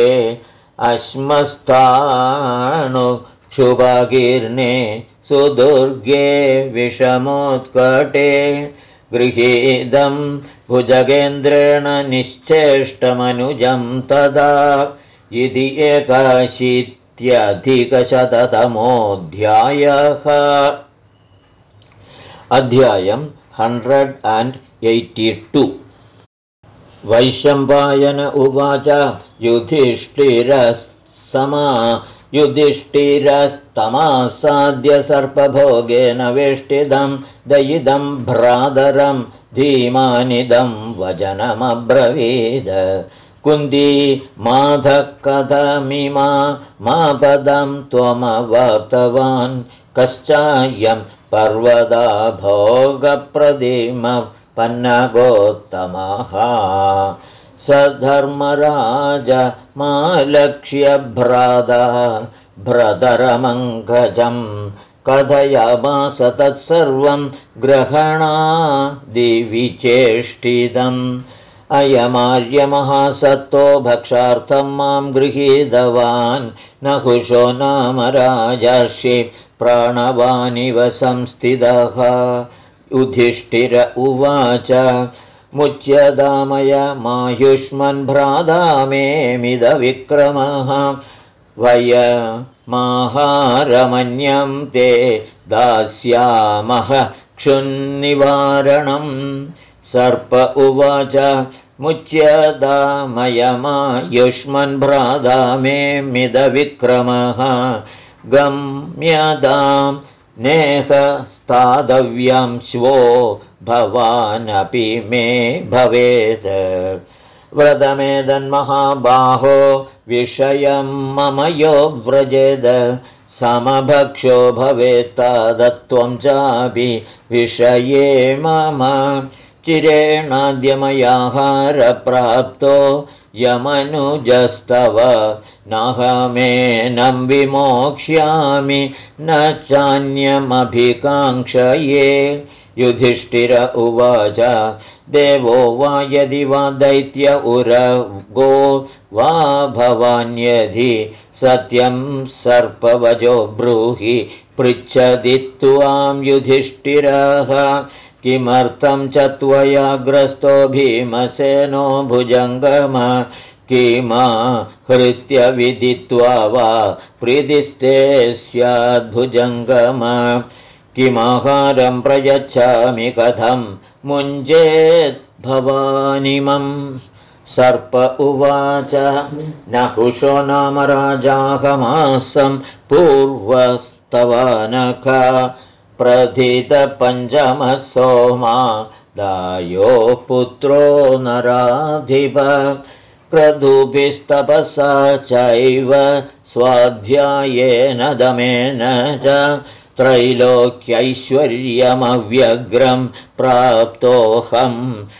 अश्मस्थाणु क्षुभगीर्णे सुदुर्गे विषमोत्कटे गृहीतं भुजगेन्द्रेण निश्चेष्टमनुजं तदा इति 81अधिकशततमोऽध्यायः अध्यायं 182 वैशम्पायन उवाच युधिष्ठिरस्तमासाद्य सर्पभोगेन वेष्टिदं दयिदं भ्रातरं धीमानिदं वचनमब्रवीद कुन्ती माधः कथमिमा मापदं त्वमवाप्तवान् कश्चायं पर्वदा भोगप्रतिमः पन्नगोत्तमः स धर्मराज मालक्ष्य भ्रातरमङ्गजं कथयामास तत्सर्वं ग्रहणादिविचेष्टितम् अयमार्यमहासत्तो भक्षार्थं मां गृहीतवान् नहुषो नाम राजर्षि प्राणवानिव संस्थितः युधिष्ठिर उवाच मुच्यदामय मायुष्मन् भ्राता मे मिदविक्रमः वयमाहारमन्यं ते दास्यामः क्षुन्निवारणम्। सर्प उवाच मुच्यदामयमायुष्मन् भ्राता मे मिदविक्रमः गम्यदां नेहस्तादव्यं श्वो भवानपि मे भवेत्। व्रतमेदन्महाबाहो विषयं मम यो व्रजेद समभक्षो भवेत्तादत्वं चापि विषये मम। चिरेणाद्यमयाहारप्राप्तो यमनुजस्तव नाहमेनं विमोक्ष्यामि न चान्यमभिकाङ्क्षये। युधिष्ठिर उवाच देवो वा यदि वा दैत्य उरगो वा भवान्यधि सत्यं सर्पवजो ब्रूहि पृच्छति त्वां युधिष्ठिरः। किमर्थं च त्वया ग्रस्तो भीमसेनो भुजङ्गम किमा हृत्य विदित्वा वा प्रीतिस्ते स्याद्भुजङ्गम। किमाहारं प्रयच्छामि कथं मुञ्जेत् भवानिमम्। सर्प उवाच नहुषो नाम राजाहमासं पूर्वस्तवानख प्रथितपञ्चमः सोमा दायो पुत्रो नराधिप क्रतुभिस्तपसा चैव स्वाध्यायेन दमेन च त्रैलोक्यैश्वर्यमव्यग्रं प्राप्तोऽहं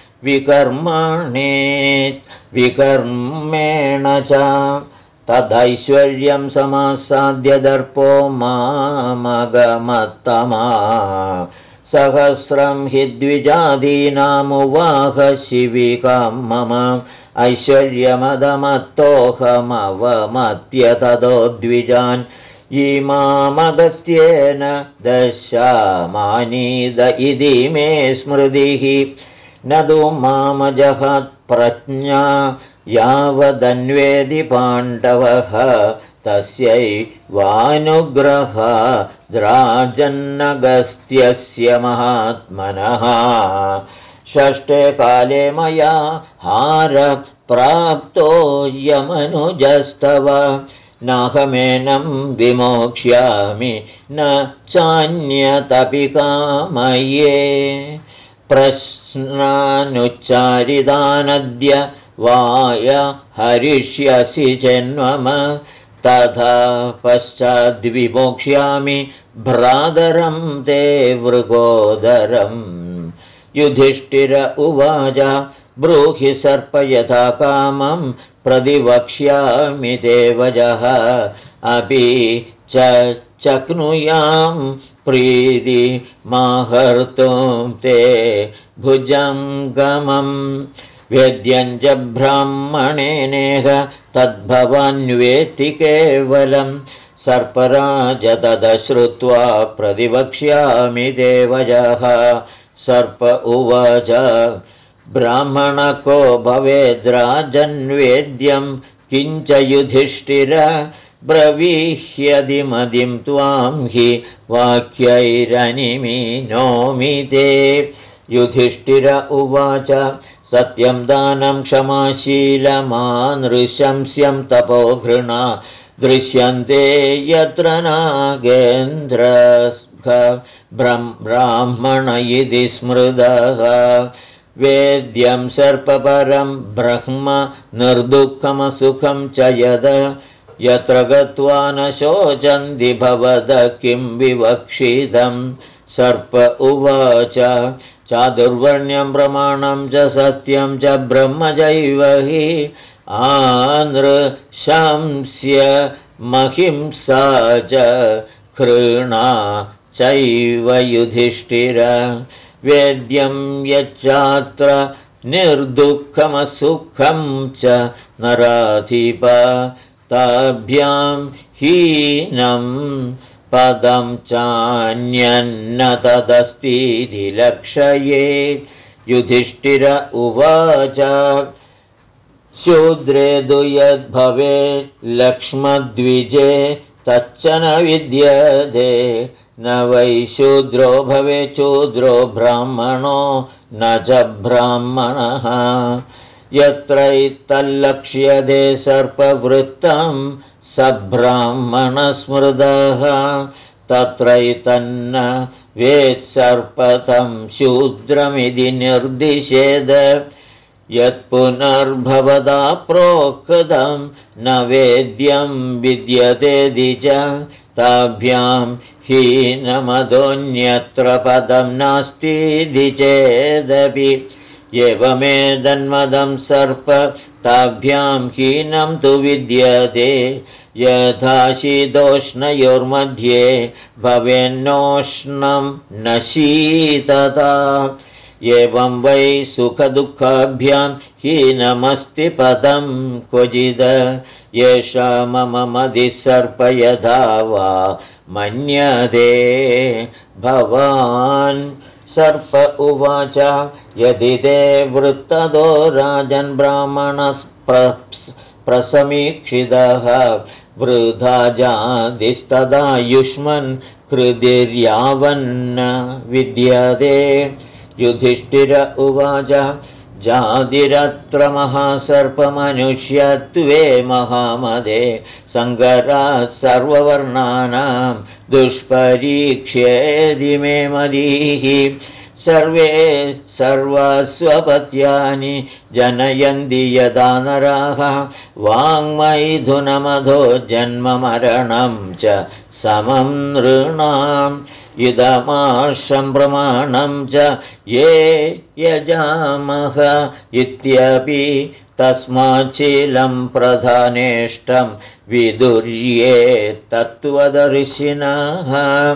विकर्मेण च तदैश्वर्यं समासाद्य दर्पो मामगमत्तमा। सहस्रं हि द्विजादीनामुवाह शिविकां मम ऐश्वर्यमदमत्तोऽहमवमत्य ततो द्विजान् इमामगस्त्येन दशामानीद इति मे स्मृतिः। न तु मामजहत्प्रज्ञा यावदन्वेदि पाण्डवः तस्यै वानुग्रह द्राजन्नगस्त्यस्य महात्मनः। षष्ठे काले मया हार प्राप्तो यमनुजस्तव नाहमेनं विमोक्ष्यामि न चान्यतपि कामये। प्रश्नानुच्चारितानद्य वाय हरिष्यसि चेन्मम तथा पश्चाद्विमोक्ष्यामि भ्रातरं ते वृकोदरम्। युधिष्ठिर उवाच ब्रूहि सर्प यथा कामं प्रतिवक्ष्यामि देवजः अपि च चक्नुयां प्रीतिमाहर्तुं ते भुजङ्गमम्। वेद्यं च ब्राह्मणेनेह तद्भवान्वेत्ति केवलं सर्पराज तदश्रुत्वा प्रतिवक्ष्यामि देवजः। सर्प उवाच ब्राह्मणको भवेद्राजन्वेद्यं किञ्च युधिष्ठिर ब्रवीह्यदिमदिं त्वां हि वाक्यैरनिमिनोमि ते। युधिष्ठिर उवाच सत्यं दानं क्षमाशीलमानृशंस्यं तपोघृणा दृश्यन्ते यत्र नागेन्द्रस्ख ब्राह्मण इति स्मृतः। वेद्यं सर्पपरं ब्रह्म निर्दुःखमसुखं च यत्र गत्वा न शोचन्ति भवद किं विवक्षितं। सर्प उवाच चातुर्वर्ण्यं प्रमाणं च सत्यं च ब्रह्म चैव हि आनृशंस्य महिंसा च घृणा चैव युधिष्ठिर। वेद्यं यच्चात्र निर्दुःखमसुखं च नराधिप ताभ्यां हीनं पदं चान्यन्न तदस्तीति लक्षये। युधिष्ठिर उवाच शूद्रे तु यद्भवेत् लक्ष्मद्विजे तच्च न विद्यते न वै शूद्रो भवेत् शूद्रो ब्राह्मणो न च ब्राह्मणः यत्रैतल्लक्ष्यते सर्पवृत्तं स ब्राह्मणस्मृतः तत्रैतन्न वेत्सर्पतं शूद्रमिति निर्दिशेद यत्पुनर्भवदा प्रोक्तं न वेद्यं विद्यतेति च ताभ्यां हीनमदोऽन्यत्र पदं नास्तीति चेदपि एवमेतन्मदं सर्प ताभ्यां हीनं तु विद्यते यथा शीतोष्णयोर्मध्ये भवेन्नोष्णं न शीतता एवं वै सुखदुःखाभ्यां हीनमस्ति पदं क्वचिद येषा मम मदिः सर्प यथा वा मन्यते भवान् सर्प उवाच यदि ते वृत्ततो राजन् ब्राह्मणः प्रसमीक्षितः वृथा जातिस्तदा युष्मन् हृदिर्यावन्न विद्यते युधिष्ठिर उवाच जातिरत्र महासर्पमनुष्यत्वे महामदे सङ्करात् सर्ववर्णानां दुष्परीक्ष्येदि मे मदीः सर्वे सर्वस्वपत्यानि जनयन्ति यदा नराः वाङ्मैथुनमधो जन्ममरणं च समं नृणाम् इदमार्षं प्रमाणं च ये यजामः इत्यपि तस्माच्चीलं प्रधानेष्टं विदुर्ये तत्त्वदर्शिनः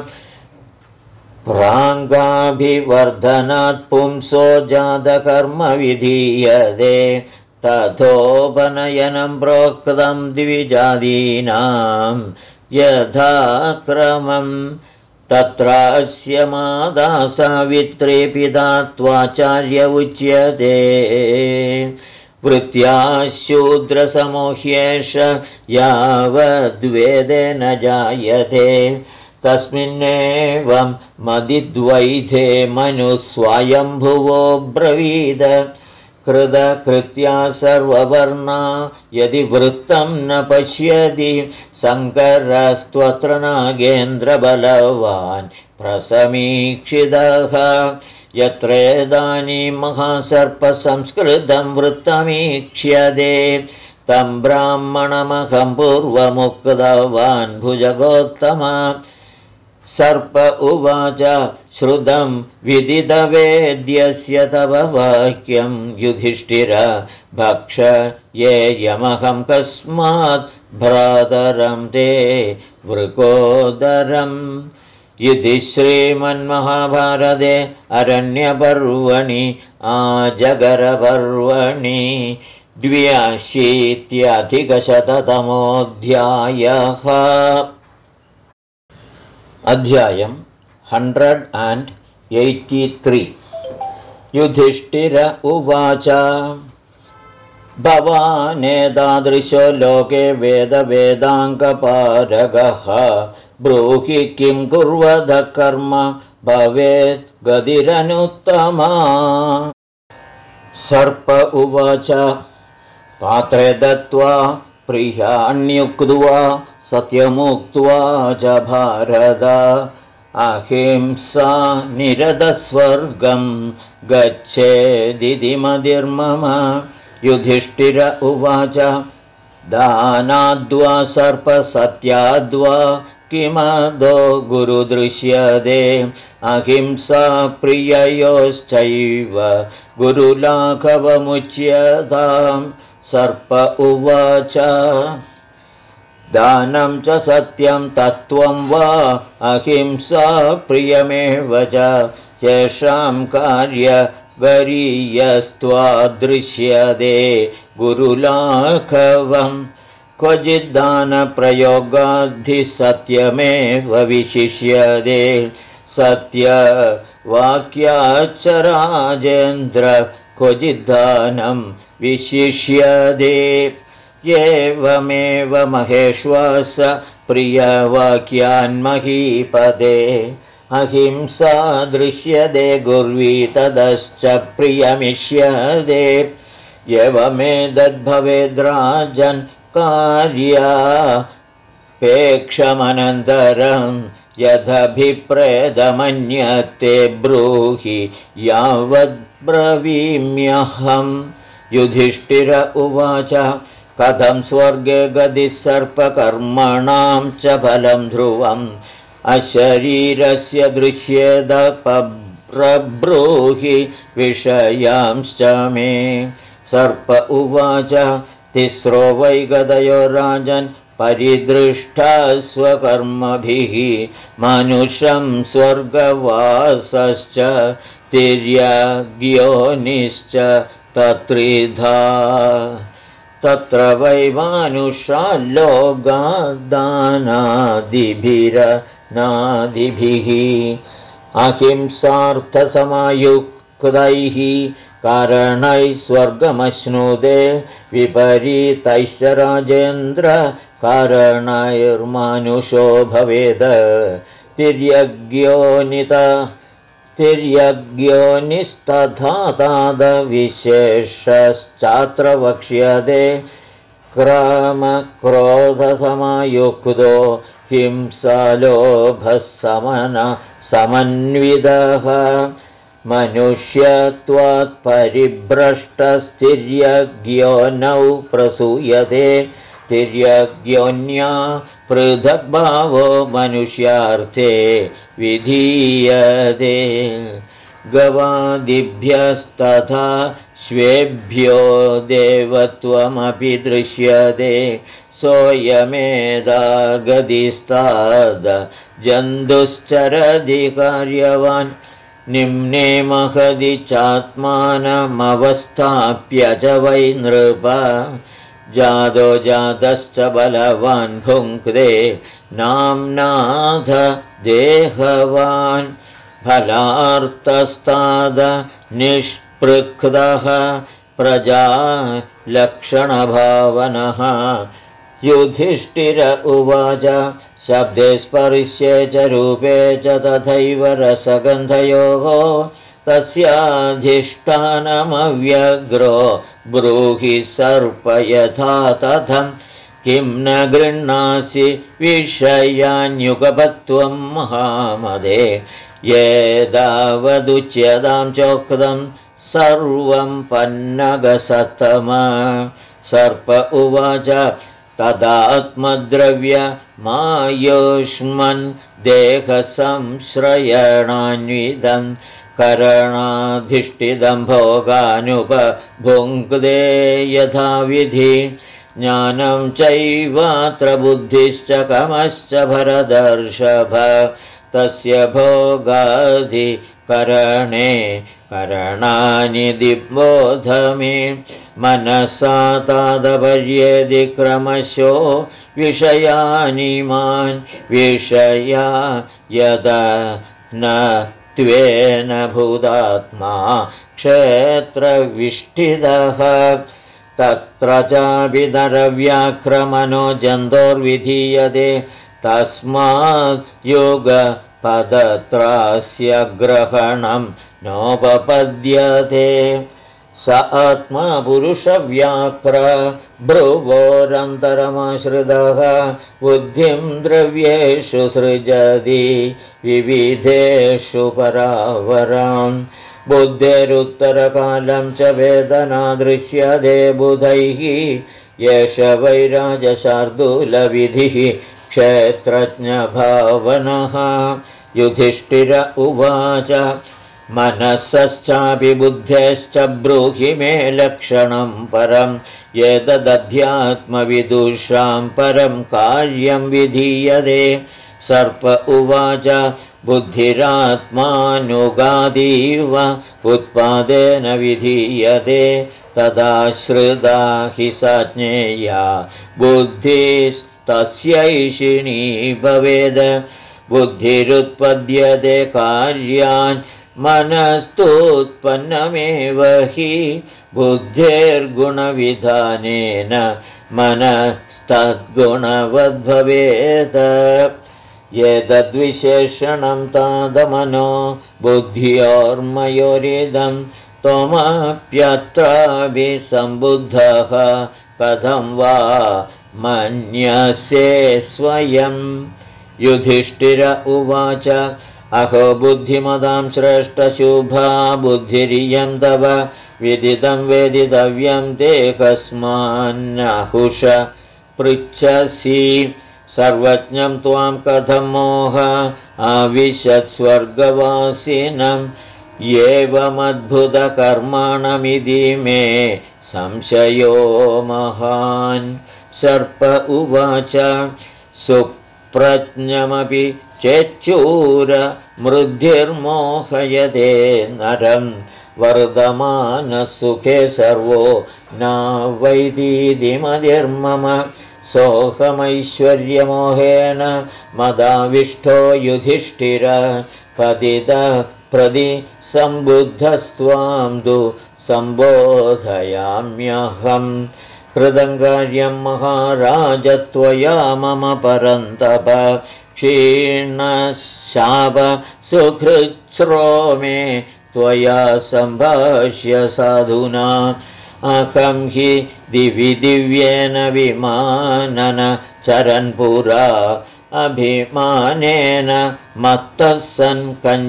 प्राङ्गाभिवर्धनात् पुंसो जातकर्म विधीयते तथोपनयनं प्रोक्तं द्विजादीनां यथा क्रमम् तत्रास्य माता सावित्री पिता त्वाचार्य उच्यते वृत्त्या शूद्रसमोह्येष यावद्वेदेन जायते तस्मिन्नेवं मदिद्वैधे मनुस्वयंभुवो ब्रवीद कृतकृत्या सर्ववर्णा यदि वृत्तं न पश्यति शङ्करस्त्वत्र नागेन्द्रबलवान् प्रसमीक्षितः यत्रेदानीं महासर्पसंस्कृतं वृत्तमीक्ष्यते तं ब्राह्मणमहं पूर्वमुक्तवान् भुजगोत्तमा सर्प उवाच श्रुतं विदितवेद्यस्य तव वाक्यं युधिष्ठिर भक्ष येयमहं कस्मात् भ्रातरं ते वृकोदरम् इति श्रीमन्महाभारते अरण्यपर्वणि आजगरपर्वणि 82 अध्यायम् 183 युधिष्ठिर उवाच भवानेतादृशो लोके वेदवेदाङ्गपारगः ब्रूहि किं कुर्वतः कर्म भवेत् गतिरनुत्तमा सर्प उवाच पात्रे दत्त्वा प्रियाण्युक्त्वा सत्यमुक्त्वा च भारत अहिंसा निरतस्वर्गं गच्छेदिति मतिर्मम युधिष्ठिर उवाच दानाद्वा सर्पसत्याद्वा किमदो गुरुदृश्यते अहिंसा प्रिययोश्चैव गुरुलाघवमुच्यताम् सर्प उवाच दानं च सत्यं तत्त्वं वा अहिंसा प्रियमेव च येषां कार्यवरीयस्त्वादृश्यते गुरुलाघवम् क्वचिद्दानप्रयोगाद्धिः सत्यमेव विशिष्यते सत्यवाक्याच्च राजेन्द्र क्वचिद्दानं विशिष्यते एवमेव महेश्वास प्रियवाक्यान्महीपदे अहिंसा दृश्यते गुर्वी तदश्च प्रियमिष्यते एवमेतद्भवेद्राजन् कार्यापेक्षमनन्तरं यदभिप्रेतमन्यते ब्रूहि यावद्ब्रवीम्यहम् युधिष्ठिर उवाच कथं स्वर्गे गतिः सर्पकर्मणां च फलं ध्रुवम् अशरीरस्य दृश्येद प्रब्रूहि विषयांश्च मे सर्प उवाच तिस्रो वै गतयो राजन् परिदृष्टा स्वकर्मभिः मनुष्यं स्वर्गवासश्च तिर्यग्योनिश्च तत्रिधा तत्र वै मानुषा लोगादानादिभिरनादिभिः अहिंसार्थसमायुक्तैः कारणैः स्वर्गमश्नुते विपरीतैश्च राजेन्द्र कारणैर्मानुषो भवेद तिर्यग्योनिस्तथा तादविशेषश्चात्र वक्ष्यते क्रोधसमयुक्तो हिंसालोभसमन्वितः मनुष्यत्वात् परिभ्रष्टस्तिर्यग्योनौ प्रसूयते तिर्यग्योन्या पृथग्भावो मनुष्यार्थे विधीयते गवादिभ्यस्तथा श्वेभ्यो देवत्वमपि दृश्यते सोऽयमेदागदिस्ताद जन्तुश्चरति कार्यवान् निम्ने महदि चात्मानमवस्थाप्य च वै नृप जातो जातश्च बलवान् भुङ्क्ते नाम्नाथ देहवान् फलार्तस्ताद निष्पृक्तः प्रजा लक्षणभावनः युधिष्ठिर उवाच शब्दे स्पर्शे च रूपे च तथैव रसगन्धयोः तस्याधिष्ठानमव्यग्रो ब्रूहि सर्प यथा तथं किं न गृह्णासि विषयान्युगपत्वं महामदे येदावदुच्यतां चोक्तं सर्वं पन्नगसत्तम सर्प उवाच तदात्मद्रव्यमायुष्मन् देहसंश्रयणान्वितं करणाधिष्ठितं भोगानुपभुङ्क्ते यथाविधि ज्ञानं चैवात्र बुद्धिश्च कमश्च भरदर्षभ तस्य भोगाधिकरणे करणानि दिग्बोधमे मनसा तादपर्येदि क्रमशो विषयानिमान् विषया यदा न त्वेन भूतात्मा क्षेत्रविष्ठितः तत्र चाभिनरव्याक्रमणो जन्तोर्विधीयते तस्मात् योगपदत्रास्य ग्रहणं नोपपद्यते स आत्मा पुरुषव्याक्र भ्रुवोरन्तरमाश्रितः बुद्धिं द्रव्येषु सृजति विविधेषु परावरान् बुद्धेरुत्तरकालं च वेदना दृश्यते बुधैः एष वैराजशार्दूलविधिः क्षेत्रज्ञभावनः युधिष्ठिर उवाच मनसश्चापि बुद्धेश्च ब्रूहि मे लक्षणं परम् एतदध्यात्मविदुषां परं कार्यं विधीयते सर्प उवाच बुद्धिरात्मानुगादीव उत्पादेन विधीयते तदा श्रुता हि सा ज्ञेया बुद्धिस्तस्यैषिणी भवेद् बुद्धिरुत्पद्यते कार्यान् मनस्तुत्पन्नमेव हि बुद्धेर्गुणविधानेन मनस्तद्गुणवद्भवेत् एतद्विशेषणं तादमनो बुद्ध्योर्मयोरिदं त्वमप्यत्राभिसम्बुद्धः कथं वा मन्यसे स्वयं। युधिष्ठिर उवाच अहो बुद्धिमतां श्रेष्ठशुभा बुद्धिरियं तव विदितं वेदितव्यं ते कस्मान्नहुष पृच्छसि सर्वज्ञं त्वां कथं मोह आविशत् स्वर्गवासिनम् एवमद्भुतकर्माणमिति मे संशयो महान्। सर्प उवाच सुप्रज्ञमपि चेच्छूरमृद्धिर्मोहयते नरं वर्धमानसुखे सर्वो नावैदीदिमतिर्मम सोऽहमैश्वर्यमोहेन मदाविष्टो युधिष्ठिर पतितः प्रतिसम्बुद्धस्त्वां तु सम्बोधयाम्यहम्। कृतं कार्यं महाराज त्वया मम परन्तप क्षीणशाप सुहृत्स्रो मे त्वया सम्भाष्य साधुना अहं हि दिवि दिव्येन विमानन चरन्पुरा अभिमानेन मत्तः सन्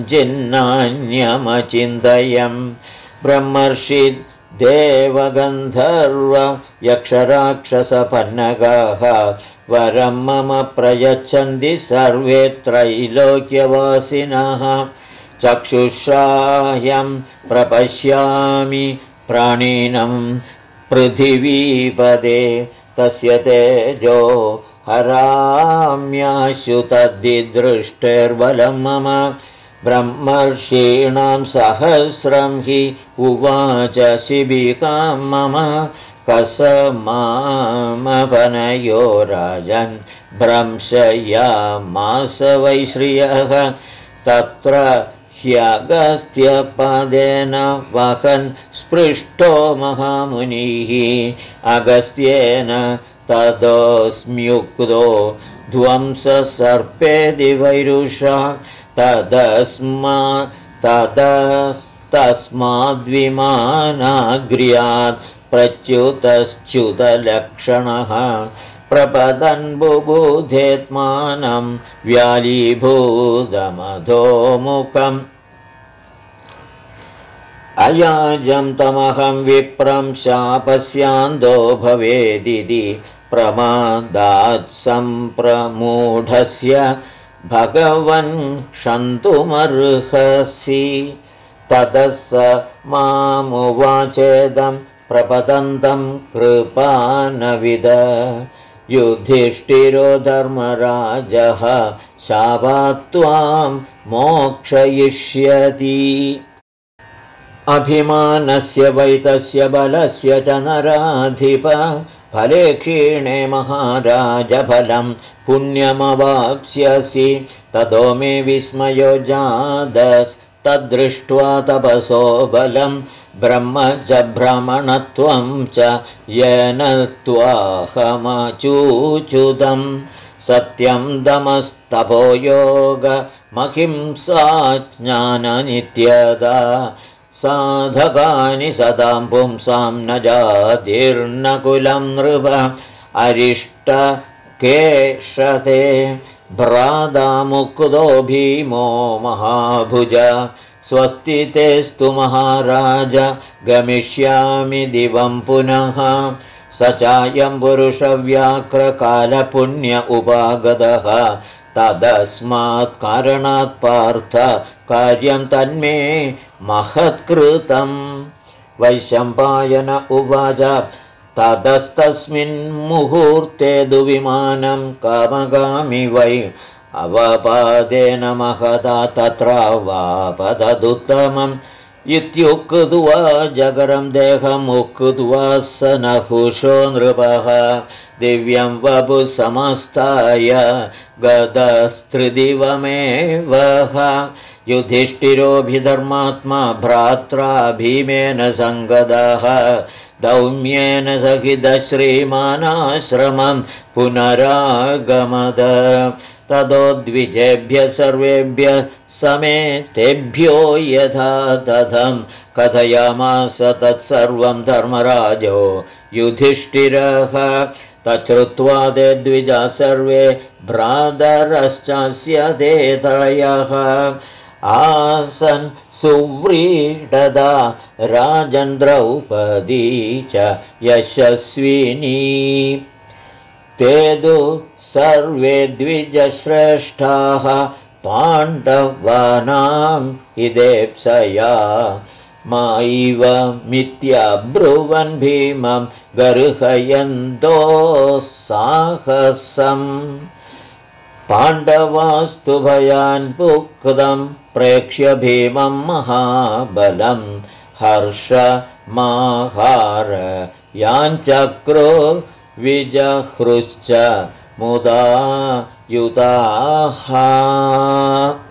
कञ्चिन्नान्यमचिन्तयम्। ब्रह्मर्षि देवगन्धर्व यक्षराक्षसपन्नगाः वरं मम प्रयच्छन्ति सर्वे त्रैलोक्यवासिनः। चक्षुषायं प्रपश्यामि प्राणिनं पृथिवीपदे तस्य तेजो हराम्याशु तद्दिदृष्टेर्बलं मम। ब्रह्मर्षीणां सहस्रं हि उवाच शिबिकां मम कसमामपनयो राजन् भ्रंशयामास वैश्रियः तत्र ह्यगस्त्यपदेन वहन् स्पृष्टो महामुनिः अगस्त्येन तदोऽस्म्युक्तो ध्वंससर्पेदि वैरुषा तस्माद्विमानाग्र्यात् प्रच्युतश्च्युतलक्षणः प्रपदन् बुबुधेत्मानं व्यालीभूतमधोमुखम्। अयाजं तमहं विप्रं शापस्यान्दो भवेदिति प्रमादात् सम्प्रमूढस्य भगवन् क्षन्तुमर्हसि। ततः स मामुवाचेदं प्रपतन्तं कृपानविद युधिष्ठिरो धर्मराजः शापात् त्वां मोक्षयिष्यति। अभिमानस्य वैतस्य बलस्य च नराधिप फले क्षीणे महाराज फलं पुण्यमवाप्स्यसि। ततो मे विस्मयो जातस्तद्दृष्ट्वा तपसो बलं ब्रह्म च भ्रमणत्वं च येन त्वाहमचूच्युतं सत्यं दमस्तपो योगमहिंसा ज्ञाननित्यदा साधकानि सदां पुंसां न जातिर्न कुलं नृप अरिष्टकेशते भ्रातामुक्तो भीमो महाभुज स्वस्ति तेस्तु महाराज गमिष्यामि दिवं पुनः स चायं पुरुषव्याघ्रकालपुण्य उपागतः तदस्मात् कारणात् पार्थ कार्यं तन्मे महत्कृतं। वैशम्पायन उवाच ततस्तस्मिन् मुहूर्ते दुविमानं कामगामि वै अवपादेन महदा तत्रावापतदुत्तमम् इत्युक्त्वा जगरं देहमुक्त्वा स नहुषो नृपः दिव्यं वपुः समस्ताय गतस्त्रिदिवमेवः युधिष्ठिरोऽभिधर्मात्मा भ्रात्रा भीमेन सङ्गदः दौम्येन सहितश्रीमानाश्रमं पुनरागमद ततो द्विजेभ्यः सर्वेभ्यः समेतेभ्यो यथा तथं कथयामास तत्सर्वं धर्मराजो युधिष्ठिरः तच्छ्रुत्वा ते द्विजा सर्वे भ्रातरश्चास्य ते त्रयः आसन् सुव्रीडदा राजन् द्रौपदी च यशस्विनी ते तु सर्वे द्विजश्रेष्ठाः पाण्डवानाम् इदेप्सया मायैव मिथ्याब्रुवन् भीमं गर्हयन्तो साहसम् पाण्डवास्तु भयान् पुक्तं प्रेक्ष्य भीमं महाबलं हर्षमाहार याञ्चक्रो विजहृश्च मुदा युताः